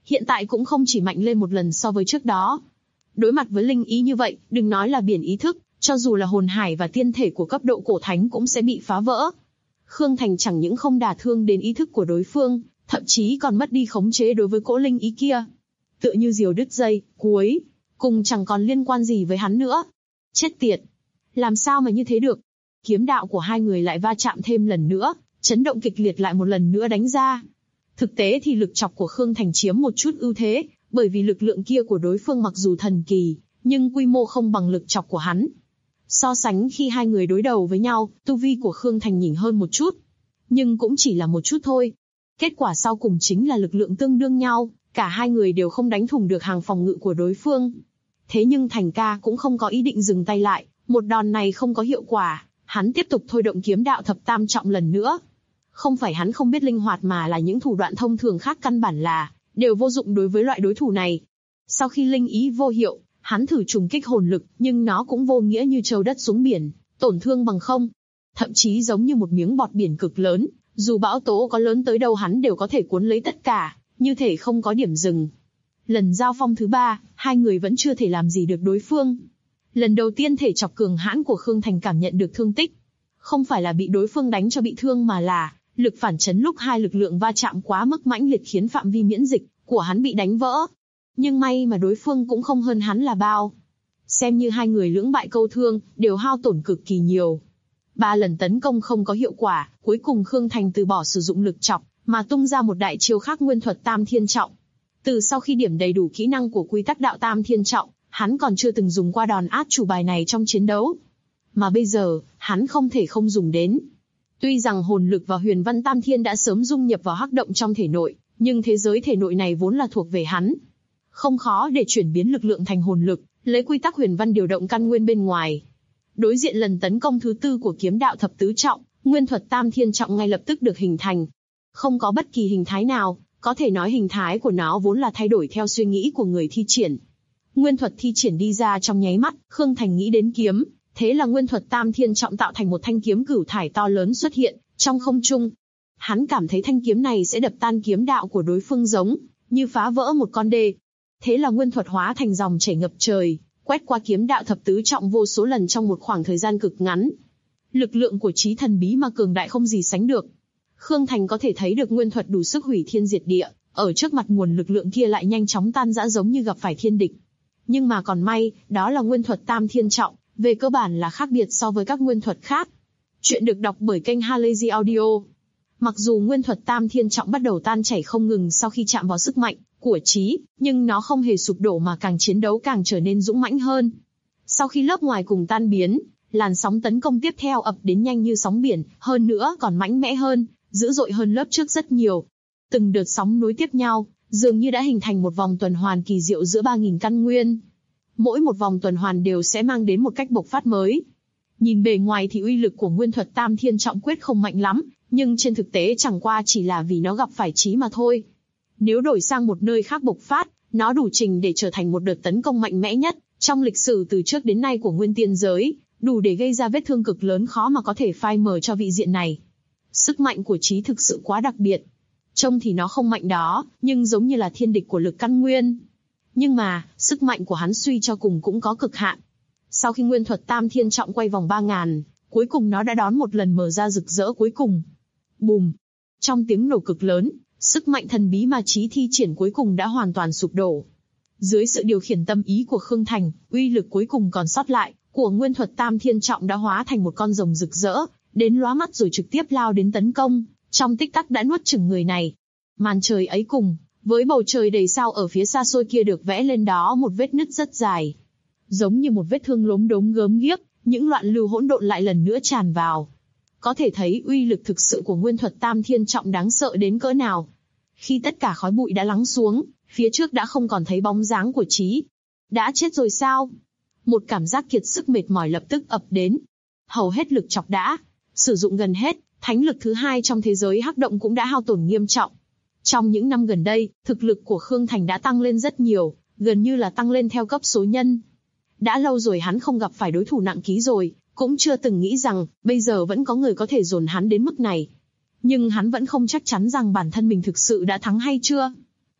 hiện tại cũng không chỉ mạnh lên một lần so với trước đó. Đối mặt với linh ý như vậy, đừng nói là biển ý thức, cho dù là hồn hải và tiên thể của cấp độ cổ thánh cũng sẽ bị phá vỡ. Khương Thành chẳng những không đả thương đến ý thức của đối phương, thậm chí còn mất đi khống chế đối với cỗ linh ý kia. Tựa như diều đứt dây, cuối cùng chẳng còn liên quan gì với hắn nữa. Chết tiệt! Làm sao mà như thế được? Kiếm đạo của hai người lại va chạm thêm lần nữa, chấn động kịch liệt lại một lần nữa đánh ra. Thực tế thì lực chọc của Khương Thành chiếm một chút ưu thế, bởi vì lực lượng kia của đối phương mặc dù thần kỳ, nhưng quy mô không bằng lực chọc của hắn. So sánh khi hai người đối đầu với nhau, tu vi của Khương Thành nhỉnh hơn một chút. Nhưng cũng chỉ là một chút thôi. Kết quả sau cùng chính là lực lượng tương đương nhau, cả hai người đều không đánh thủng được hàng phòng ngự của đối phương. Thế nhưng Thành ca cũng không có ý định dừng tay lại, một đòn này không có hiệu quả, hắn tiếp tục thôi động kiếm đạo thập tam trọng lần nữa. Không phải hắn không biết linh hoạt mà là những thủ đoạn thông thường khác căn bản là đều vô dụng đối với loại đối thủ này. Sau khi linh ý vô hiệu, hắn thử trùng kích hồn lực, nhưng nó cũng vô nghĩa như trâu đất xuống biển, tổn thương bằng không. Thậm chí giống như một miếng bọt biển cực lớn, dù bão tố có lớn tới đâu hắn đều có thể cuốn lấy tất cả, như thể không có điểm dừng. Lần giao phong thứ 3, hai người vẫn chưa thể làm gì được đối phương. Lần đầu tiên thể chọc cường hãn của Khương Thành cảm nhận được thương tích. Không phải là bị đối phương đánh cho bị thương mà là lực phản chấn lúc hai lực lượng va chạm quá mức mãnh liệt khiến phạm vi miễn dịch của hắn bị đánh vỡ. Nhưng may mà đối phương cũng không hơn hắn là bao. Xem như hai người lưỡng bại câu thương, đều hao tổn cực kỳ nhiều. 3 lần tấn công không có hiệu quả, cuối cùng Khương Thành từ bỏ sử dụng lực chọc, mà tung ra một đại chiêu khác nguyên thuật Tam Thiên Trọng. Từ sau khi điểm đầy đủ kỹ năng của quy tắc đạo Tam Thiên Trọng, hắn còn chưa từng dùng qua đòn át chủ bài này trong chiến đấu. Mà bây giờ, hắn không thể không dùng đến. Tuy rằng hồn lực và huyền văn Tam Thiên đã sớm dung nhập vào hắc động trong thể nội, nhưng thế giới thể nội này vốn là thuộc về hắn. Không khó để chuyển biến lực lượng thành hồn lực, lấy quy tắc huyền văn điều động căn nguyên bên ngoài. Đối diện lần tấn công thứ 4 của kiếm đạo thập tứ trọng, nguyên thuật Tam Thiên Trọng ngay lập tức được hình thành. Không có bất kỳ hình thái nào, có thể nói hình thái của nó vốn là thay đổi theo suy nghĩ của người thi triển. Nguyên thuật thi triển đi ra trong nháy mắt, Khương Thành nghĩ đến kiếm, thế là nguyên thuật Tam Thiên Trọng tạo thành một thanh kiếm cửu thải to lớn xuất hiện trong không trung. Hắn cảm thấy thanh kiếm này sẽ đập tan kiếm đạo của đối phương giống như phá vỡ một con đê. Thế là nguyên thuật hóa thành dòng chảy ngập trời, quét qua kiếm đạo thập tứ trọng vô số lần trong một khoảng thời gian cực ngắn. Lực lượng của chí thần bí mà cường đại không gì sánh được. Khương Thành có thể thấy được nguyên thuật đủ sức hủy thiên diệt địa, ở trước mặt nguồn lực lượng kia lại nhanh chóng tan rã giống như gặp phải thiên địch. Nhưng mà còn may, đó là nguyên thuật Tam Thiên Trọng, về cơ bản là khác biệt so với các nguyên thuật khác. Chuyện được đọc bởi kênh Halazy Audio. Mặc dù nguyên thuật Tam Thiên Trọng bắt đầu tan chảy không ngừng sau khi chạm vào sức mạnh của chí, nhưng nó không hề sụp đổ mà càng chiến đấu càng trở nên dũng mãnh hơn. Sau khi lớp ngoài cùng tan biến, làn sóng tấn công tiếp theo ập đến nhanh như sóng biển, hơn nữa còn mãnh mẽ hơn, dữ dội hơn lớp trước rất nhiều. Từng đợt sóng nối tiếp nhau, dường như đã hình thành một vòng tuần hoàn kỳ diệu giữa 3.000 căn nguyên. Mỗi một vòng tuần hoàn đều sẽ mang đến một cách bộc phát mới. Nhìn bề ngoài thì uy lực của nguyên thuật Tam Thiên Trọng quyết không mạnh lắm, nhưng trên thực tế chẳng qua chỉ là vì nó gặp phải chí mà thôi. Nếu đổi sang một nơi khác bộc phát, nó đủ trình để trở thành một đợt tấn công mạnh mẽ nhất trong lịch sử từ trước đến nay của nguyên tiên giới, đủ để gây ra vết thương cực lớn khó mà có thể phai mờ cho vị diện này. Sức mạnh của chí thực sự quá đặc biệt. Trông thì nó không mạnh đó, nhưng giống như là thiên địch của lực căn nguyên. Nhưng mà, sức mạnh của hắn suy cho cùng cũng có cực hạn. Sau khi nguyên thuật Tam Thiên Trọng quay vòng 3.000, cuối cùng nó đã đón một lần mở ra rực rỡ cuối cùng. Bùm! Trong tiếng nổ cực lớn, sức mạnh thần bí mà chí thi triển cuối cùng đã hoàn toàn sụp đổ. Dưới sự điều khiển tâm ý của Khương Thành, uy lực cuối cùng còn sót lại của nguyên thuật Tam Thiên Trọng đã hóa thành một con rồng rực rỡ, đến lóa mắt rồi trực tiếp lao đến tấn công, trong tích tắc đã nuốt chửng người này. Màn trời ấy cùng, với bầu trời đầy sao ở phía xa xôi kia được vẽ lên đó một vết nứt rất dài. Giống như một vết thương lốm đốm gớm ghiếc, những loạn lưu hỗn độn lại lần nữa tràn vào. Có thể thấy uy lực thực sự của nguyên thuật Tam Thiên Trọng đáng sợ đến cỡ nào. Khi tất cả khói bụi đã lắng xuống, phía trước đã không còn thấy bóng dáng của chí. Đã chết rồi sao? Một cảm giác kiệt sức mệt mỏi lập tức ập đến. Hầu hết lực chọc đã sử dụng gần hết, thánh lực thứ 2 trong thế giới hắc động cũng đã hao tổn nghiêm trọng. Trong những năm gần đây, thực lực của Khương Thành đã tăng lên rất nhiều, gần như là tăng lên theo cấp số nhân. Đã lâu rồi hắn không gặp phải đối thủ nặng ký rồi, cũng chưa từng nghĩ rằng bây giờ vẫn có người có thể dồn hắn đến mức này. Nhưng hắn vẫn không chắc chắn rằng bản thân mình thực sự đã thắng hay chưa.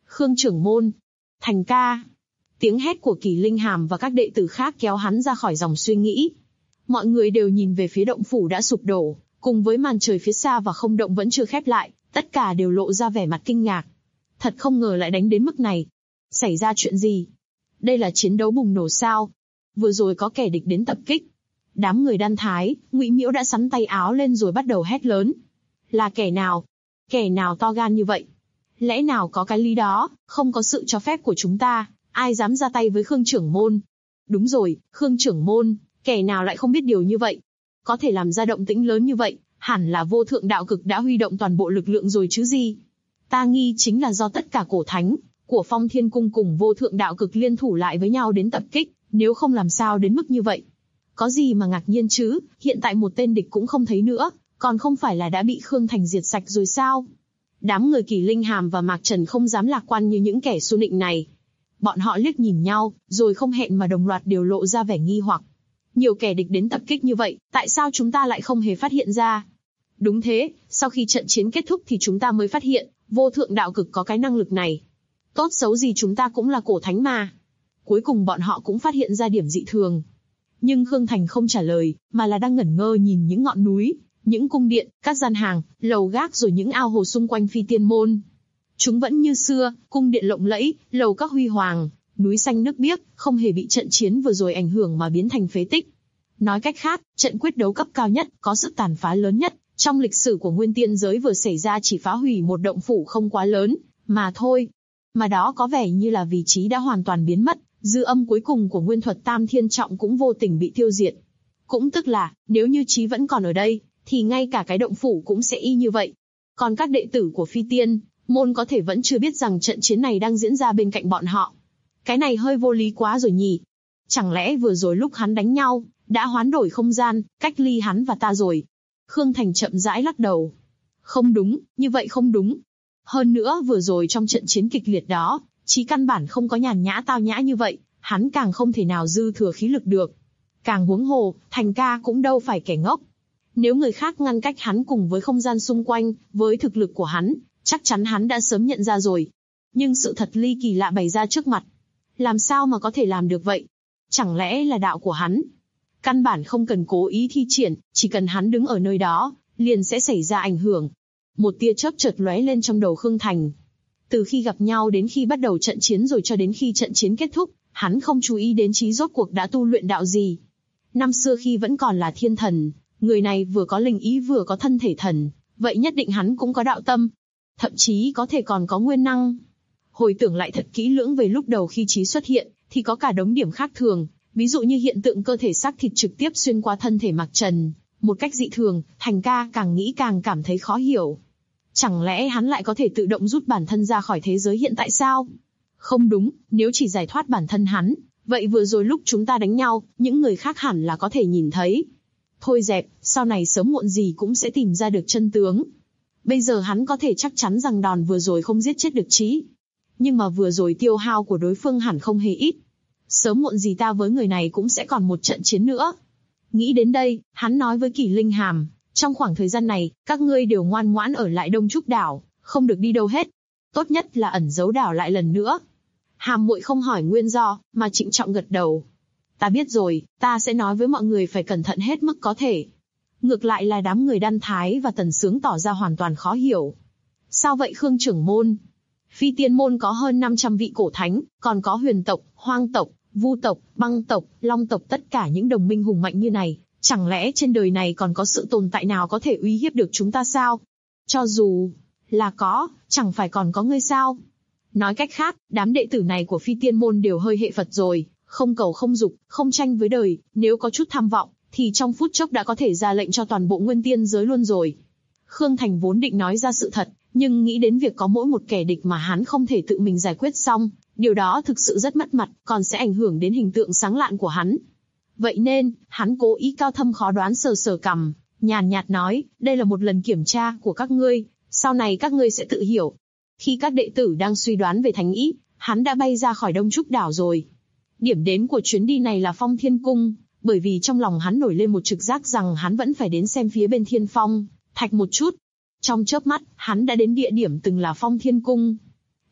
Khương trưởng môn, Thành ca. Tiếng hét của Kỳ Linh Hàm và các đệ tử khác kéo hắn ra khỏi dòng suy nghĩ. Mọi người đều nhìn về phía động phủ đã sụp đổ, cùng với màn trời phía xa và không động vẫn chưa khép lại, tất cả đều lộ ra vẻ mặt kinh ngạc. Thật không ngờ lại đánh đến mức này. Xảy ra chuyện gì? Đây là chiến đấu bùng nổ sao? Vừa rồi có kẻ địch đến tập kích. Đám người Đan Thái, Ngụy Miễu đã sắn tay áo lên rồi bắt đầu hét lớn. Là kẻ nào? Kẻ nào to gan như vậy? Lẽ nào có cái lý đó, không có sự cho phép của chúng ta, ai dám ra tay với Khương trưởng môn? Đúng rồi, Khương trưởng môn, kẻ nào lại không biết điều như vậy? Có thể làm ra động tĩnh lớn như vậy, hẳn là vô thượng đạo cực đã huy động toàn bộ lực lượng rồi chứ gì? Ta nghi chính là do tất cả cổ thánh của Phong Thiên Cung cùng vô thượng đạo cực liên thủ lại với nhau đến tập kích, nếu không làm sao đến mức như vậy. Có gì mà ngạc nhiên chứ, hiện tại một tên địch cũng không thấy nữa, còn không phải là đã bị Khương Thành diệt sạch rồi sao? Đám người Kỳ Linh Hàm và Mạc Trần không dám lạc quan như những kẻ xu nịnh này. Bọn họ liếc nhìn nhau, rồi không hẹn mà đồng loạt đều lộ ra vẻ nghi hoặc. Nhiều kẻ địch đến tập kích như vậy, tại sao chúng ta lại không hề phát hiện ra? Đúng thế, sau khi trận chiến kết thúc thì chúng ta mới phát hiện, vô thượng đạo cực có cái năng lực này. Tốt xấu gì chúng ta cũng là cổ thánh mà. Cuối cùng bọn họ cũng phát hiện ra điểm dị thường. Nhưng Khương Thành không trả lời, mà là đang ngẩn ngơ nhìn những ngọn núi, những cung điện, các gian hàng, lầu gác rồi những ao hồ xung quanh Phi Tiên Môn. Chúng vẫn như xưa, cung điện lộng lẫy, lầu các huy hoàng, núi xanh nước biếc, không hề bị trận chiến vừa rồi ảnh hưởng mà biến thành phế tích. Nói cách khác, trận quyết đấu cấp cao nhất, có sức tàn phá lớn nhất trong lịch sử của Nguyên Tiên giới vừa xảy ra chỉ phá hủy một động phủ không quá lớn, mà thôi. Mà đó có vẻ như là vị trí đã hoàn toàn biến mất, dư âm cuối cùng của nguyên thuật Tam Thiên Trọng cũng vô tình bị tiêu diệt. Cũng tức là, nếu như Chí vẫn còn ở đây, thì ngay cả cái động phủ cũng sẽ y như vậy. Còn các đệ tử của Phi Tiên Môn có thể vẫn chưa biết rằng trận chiến này đang diễn ra bên cạnh bọn họ. Cái này hơi vô lý quá rồi nhỉ? Chẳng lẽ vừa rồi lúc hắn đánh nhau, đã hoán đổi không gian, cách ly hắn và ta rồi? Khương Thành chậm rãi lắc đầu. Không đúng, như vậy không đúng. Hơn nữa vừa rồi trong trận chiến kịch liệt đó, Chí căn bản không có nhàn nhã tao nhã như vậy, hắn càng không thể nào dư thừa khí lực được. Càng huống hồ, Thành ca cũng đâu phải kẻ ngốc. Nếu người khác ngăn cách hắn cùng với không gian xung quanh, với thực lực của hắn, chắc chắn hắn đã sớm nhận ra rồi. Nhưng sự thật ly kỳ lạ bày ra trước mặt. Làm sao mà có thể làm được vậy? Chẳng lẽ là đạo của hắn? Căn bản không cần cố ý thi triển, chỉ cần hắn đứng ở nơi đó, liền sẽ xảy ra ảnh hưởng. Một tia chớp chợt lóe lên trong đầu Khương Thành. Từ khi gặp nhau đến khi bắt đầu trận chiến rồi cho đến khi trận chiến kết thúc, hắn không chú ý đến Chí rốt cuộc đã tu luyện đạo gì. Năm xưa khi vẫn còn là thiên thần, người này vừa có linh ý vừa có thân thể thần, vậy nhất định hắn cũng có đạo tâm. Thậm chí có thể còn có nguyên năng. Hồi tưởng lại thật kỹ lưỡng về lúc đầu khi Chí xuất hiện, thì có cả đống điểm khác thường, ví dụ như hiện tượng cơ thể xác thịt trực tiếp xuyên qua thân thể Mạc Trần, một cách dị thường. Thành ca càng nghĩ càng cảm thấy khó hiểu. Chẳng lẽ hắn lại có thể tự động rút bản thân ra khỏi thế giới hiện tại sao? Không đúng, nếu chỉ giải thoát bản thân hắn, vậy vừa rồi lúc chúng ta đánh nhau, những người khác hẳn là có thể nhìn thấy. Thôi dẹp, sau này sớm muộn gì cũng sẽ tìm ra được chân tướng. Bây giờ hắn có thể chắc chắn rằng đòn vừa rồi không giết chết được Chí. Nhưng mà vừa rồi tiêu hao của đối phương hẳn không hề ít. Sớm muộn gì ta với người này cũng sẽ còn một trận chiến nữa. Nghĩ đến đây, hắn nói với Kỳ Linh Hàm, trong khoảng thời gian này, các ngươi đều ngoan ngoãn ở lại Đông Trúc Đảo, không được đi đâu hết. Tốt nhất là ẩn giấu đảo lại lần nữa. Hàm muội không hỏi nguyên do, mà trịnh trọng gật đầu. Ta biết rồi, ta sẽ nói với mọi người phải cẩn thận hết mức có thể. Ngược lại là đám người Đan Thái và Tần Sướng tỏ ra hoàn toàn khó hiểu. Sao vậy Khương trưởng môn? Phi Tiên Môn có hơn 500 vị cổ thánh, còn có huyền tộc, hoang tộc, vu tộc, băng tộc, long tộc, tất cả những đồng minh hùng mạnh như này. Chẳng lẽ trên đời này còn có sự tồn tại nào có thể uy hiếp được chúng ta sao? Cho dù là có, chẳng phải còn có ngươi sao? Nói cách khác, đám đệ tử này của Phi Tiên Môn đều hơi hệ Phật rồi, không cầu không dục, không tranh với đời, nếu có chút tham vọng, thì trong phút chốc đã có thể ra lệnh cho toàn bộ Nguyên Tiên giới luôn rồi. Khương Thành vốn định nói ra sự thật, nhưng nghĩ đến việc có mỗi một kẻ địch mà hắn không thể tự mình giải quyết xong, điều đó thực sự rất mất mặt, còn sẽ ảnh hưởng đến hình tượng sáng lạn của hắn. Vậy nên, hắn cố ý cao thâm khó đoán sờ sờ cằm, nhàn nhạt nói, đây là một lần kiểm tra của các ngươi, sau này các ngươi sẽ tự hiểu. Khi các đệ tử đang suy đoán về thánh ý, hắn đã bay ra khỏi Đông Trúc Đảo rồi. Điểm đến của chuyến đi này là Phong Thiên Cung, bởi vì trong lòng hắn nổi lên một trực giác rằng hắn vẫn phải đến xem phía bên Thiên Phong Thạch một chút. Trong chớp mắt, hắn đã đến địa điểm từng là Phong Thiên Cung.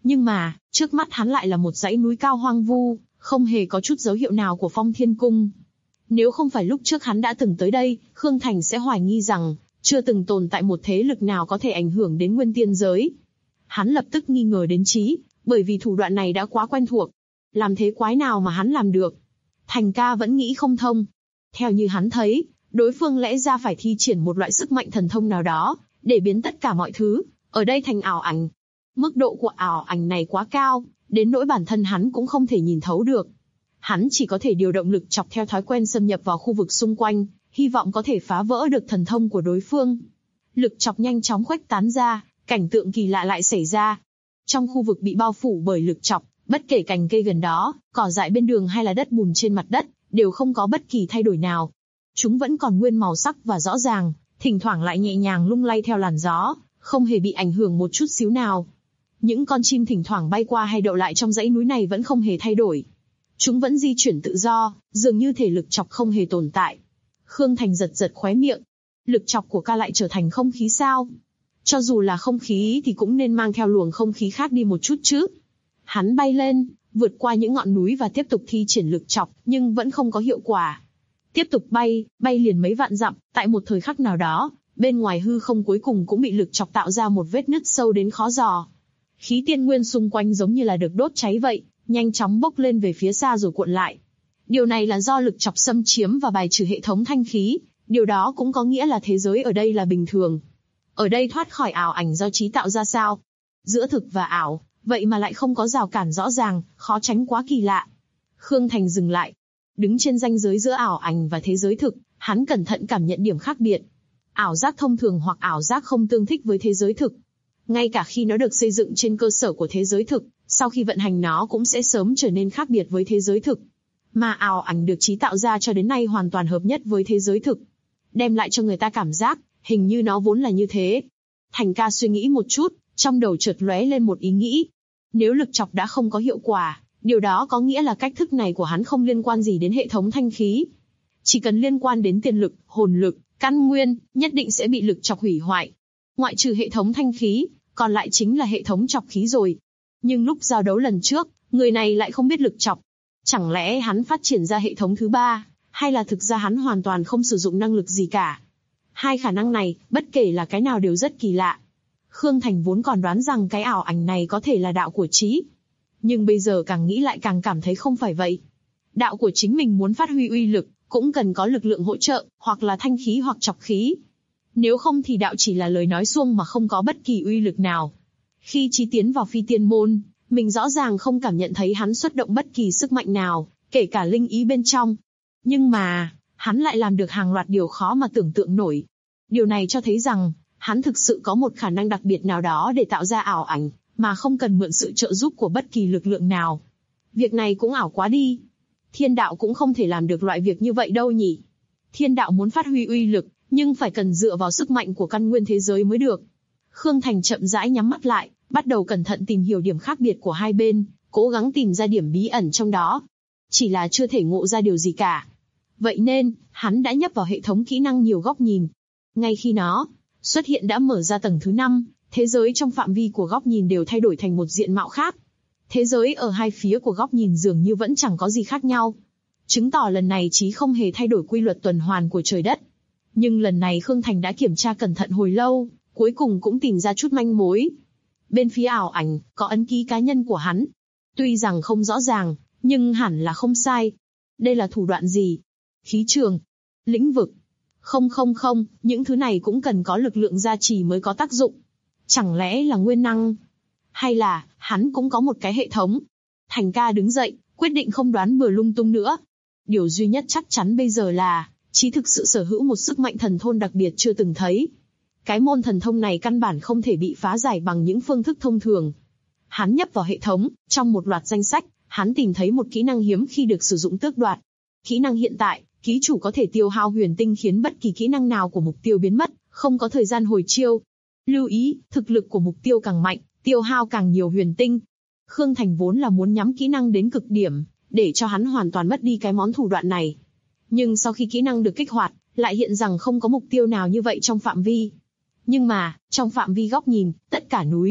Nhưng mà, trước mắt hắn lại là một dãy núi cao hoang vu, không hề có chút dấu hiệu nào của Phong Thiên Cung. Nếu không phải lúc trước hắn đã từng tới đây, Khương Thành sẽ hoài nghi rằng, chưa từng tồn tại một thế lực nào có thể ảnh hưởng đến nguyên tiên giới. Hắn lập tức nghi ngờ đến chí, bởi vì thủ đoạn này đã quá quen thuộc. Làm thế quái nào mà hắn làm được? Thành ca vẫn nghĩ không thông. Theo như hắn thấy, đối phương lẽ ra phải thi triển một loại sức mạnh thần thông nào đó, để biến tất cả mọi thứ, ở đây thành ảo ảnh. Mức độ của ảo ảnh này quá cao, đến nỗi bản thân hắn cũng không thể nhìn thấu được. Hắn chỉ có thể điều động lực chọc theo thói quen xâm nhập vào khu vực xung quanh, hy vọng có thể phá vỡ được thần thông của đối phương. Lực chọc nhanh chóng khuếch tán ra, cảnh tượng kỳ lạ lại xảy ra. Trong khu vực bị bao phủ bởi lực chọc, bất kể cành cây gần đó, cỏ dại bên đường hay là đất bùn trên mặt đất, đều không có bất kỳ thay đổi nào. Chúng vẫn còn nguyên màu sắc và rõ ràng, thỉnh thoảng lại nhẹ nhàng lung lay theo làn gió, không hề bị ảnh hưởng một chút xíu nào. Những con chim thỉnh thoảng bay qua hay đậu lại trong dãy núi này vẫn không hề thay đổi. Chúng vẫn di chuyển tự do, dường như thể lực chọc không hề tồn tại. Khương Thành giật giật khóe miệng. Lực chọc của ca lại trở thành không khí sao? Cho dù là không khí thì cũng nên mang theo luồng không khí khác đi một chút chứ. Hắn bay lên, vượt qua những ngọn núi và tiếp tục thi triển lực chọc, nhưng vẫn không có hiệu quả. Tiếp tục bay liền mấy vạn dặm, tại một thời khắc nào đó, bên ngoài hư không cuối cùng cũng bị lực chọc tạo ra một vết nứt sâu đến khó dò. Khí tiên nguyên xung quanh giống như là được đốt cháy vậy, nhanh chóng bốc lên về phía xa rồi cuộn lại. Điều này là do lực chọc xâm chiếm và bài trừ hệ thống thanh khí, điều đó cũng có nghĩa là thế giới ở đây là bình thường. Ở đây thoát khỏi ảo ảnh do trí tạo ra sao? Giữa thực và ảo, vậy mà lại không có rào cản rõ ràng, khó tránh quá kỳ lạ. Khương Thành dừng lại. Đứng trên ranh giới giữa ảo ảnh và thế giới thực, hắn cẩn thận cảm nhận điểm khác biệt. Ảo giác thông thường hoặc ảo giác không tương thích với thế giới thực. Ngay cả khi nó được xây dựng trên cơ sở của thế giới thực, sau khi vận hành nó cũng sẽ sớm trở nên khác biệt với thế giới thực. Mà ảo ảnh được trí tạo ra cho đến nay hoàn toàn hợp nhất với thế giới thực. Đem lại cho người ta cảm giác, hình như nó vốn là như thế. Thành ca suy nghĩ một chút, trong đầu chợt lóe lên một ý nghĩ. Nếu lực chọc đã không có hiệu quả, điều đó có nghĩa là cách thức này của hắn không liên quan gì đến hệ thống thanh khí. Chỉ cần liên quan đến tiền lực, hồn lực, căn nguyên, nhất định sẽ bị lực chọc hủy hoại. Ngoại trừ hệ thống thanh khí, còn lại chính là hệ thống chọc khí rồi. Nhưng lúc giao đấu lần trước, người này lại không biết lực chọc. Chẳng lẽ hắn phát triển ra hệ thống thứ ba, hay là thực ra hắn hoàn toàn không sử dụng năng lực gì cả? Hai khả năng này, bất kể là cái nào đều rất kỳ lạ. Khương Thành vốn còn đoán rằng cái ảo ảnh này có thể là đạo của trí. Nhưng bây giờ càng nghĩ lại càng cảm thấy không phải vậy. Đạo của chính mình muốn phát huy uy lực, cũng cần có lực lượng hỗ trợ, hoặc là thanh khí hoặc chọc khí. Nếu không thì đạo chỉ là lời nói suông mà không có bất kỳ uy lực nào. Khi Chí tiến vào phi tiên môn, mình rõ ràng không cảm nhận thấy hắn xuất động bất kỳ sức mạnh nào, kể cả linh ý bên trong. Nhưng mà, hắn lại làm được hàng loạt điều khó mà tưởng tượng nổi. Điều này cho thấy rằng, hắn thực sự có một khả năng đặc biệt nào đó để tạo ra ảo ảnh, mà không cần mượn sự trợ giúp của bất kỳ lực lượng nào. Việc này cũng ảo quá đi. Thiên đạo cũng không thể làm được loại việc như vậy đâu nhỉ. Thiên đạo muốn phát huy uy lực, nhưng phải cần dựa vào sức mạnh của căn nguyên thế giới mới được. Khương Thành chậm rãi nhắm mắt lại, bắt đầu cẩn thận tìm hiểu điểm khác biệt của hai bên, cố gắng tìm ra điểm bí ẩn trong đó. Chỉ là chưa thể ngộ ra điều gì cả. Vậy nên, hắn đã nhấp vào hệ thống kỹ năng nhiều góc nhìn. Ngay khi nó xuất hiện đã mở ra tầng thứ 5, thế giới trong phạm vi của góc nhìn đều thay đổi thành một diện mạo khác. Thế giới ở hai phía của góc nhìn dường như vẫn chẳng có gì khác nhau. Chứng tỏ lần này Chí không hề thay đổi quy luật tuần hoàn của trời đất. Nhưng lần này Khương Thành đã kiểm tra cẩn thận hồi lâu, cuối cùng cũng tìm ra chút manh mối. Bên phía ảo ảnh, có ấn ký cá nhân của hắn. Tuy rằng không rõ ràng, nhưng hẳn là không sai. Đây là thủ đoạn gì? Khí trường? Lĩnh vực? Không, những thứ này cũng cần có lực lượng gia trì mới có tác dụng. Chẳng lẽ là nguyên năng? Hay là, hắn cũng có một cái hệ thống? Thành ca đứng dậy, quyết định không đoán bừa lung tung nữa. Điều duy nhất chắc chắn bây giờ là, Chí thực sự sở hữu một sức mạnh thần thông đặc biệt chưa từng thấy. Cái môn thần thông này căn bản không thể bị phá giải bằng những phương thức thông thường. Hắn nhấp vào hệ thống, trong một loạt danh sách, hắn tìm thấy một kỹ năng hiếm khi được sử dụng tước đoạt. Kỹ năng hiện tại, ký chủ có thể tiêu hao huyền tinh khiến bất kỳ kỹ năng nào của mục tiêu biến mất, không có thời gian hồi chiêu. Lưu ý, thực lực của mục tiêu càng mạnh, tiêu hao càng nhiều huyền tinh. Khương Thành vốn là muốn nhắm kỹ năng đến cực điểm, để cho hắn hoàn toàn mất đi cái món thủ đoạn này. Nhưng sau khi kỹ năng được kích hoạt, lại hiện rằng không có mục tiêu nào như vậy trong phạm vi. Nhưng mà, trong phạm vi góc nhìn, tất cả núi,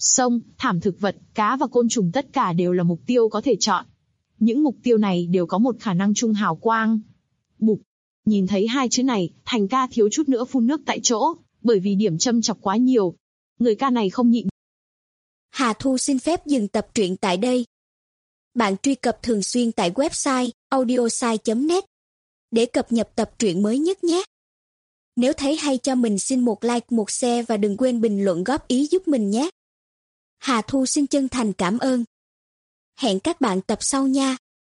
Sông, thảm thực vật, cá và côn trùng tất cả đều là mục tiêu có thể chọn. Những mục tiêu này đều có một khả năng chung hào quang. Bụp. Nhìn thấy hai chữ này, Thành ca thiếu chút nữa phun nước tại chỗ, bởi vì điểm châm chọc quá nhiều. Người ca này không nhịn. Hà Thu xin phép dừng tập truyện tại đây. Bạn truy cập thường xuyên tại website audiosai.net để cập nhật tập truyện mới nhất nhé. Nếu thấy hay cho mình xin một like, một share và đừng quên bình luận góp ý giúp mình nhé. Hà Thu xin chân thành cảm ơn. Hẹn các bạn tập sau nha.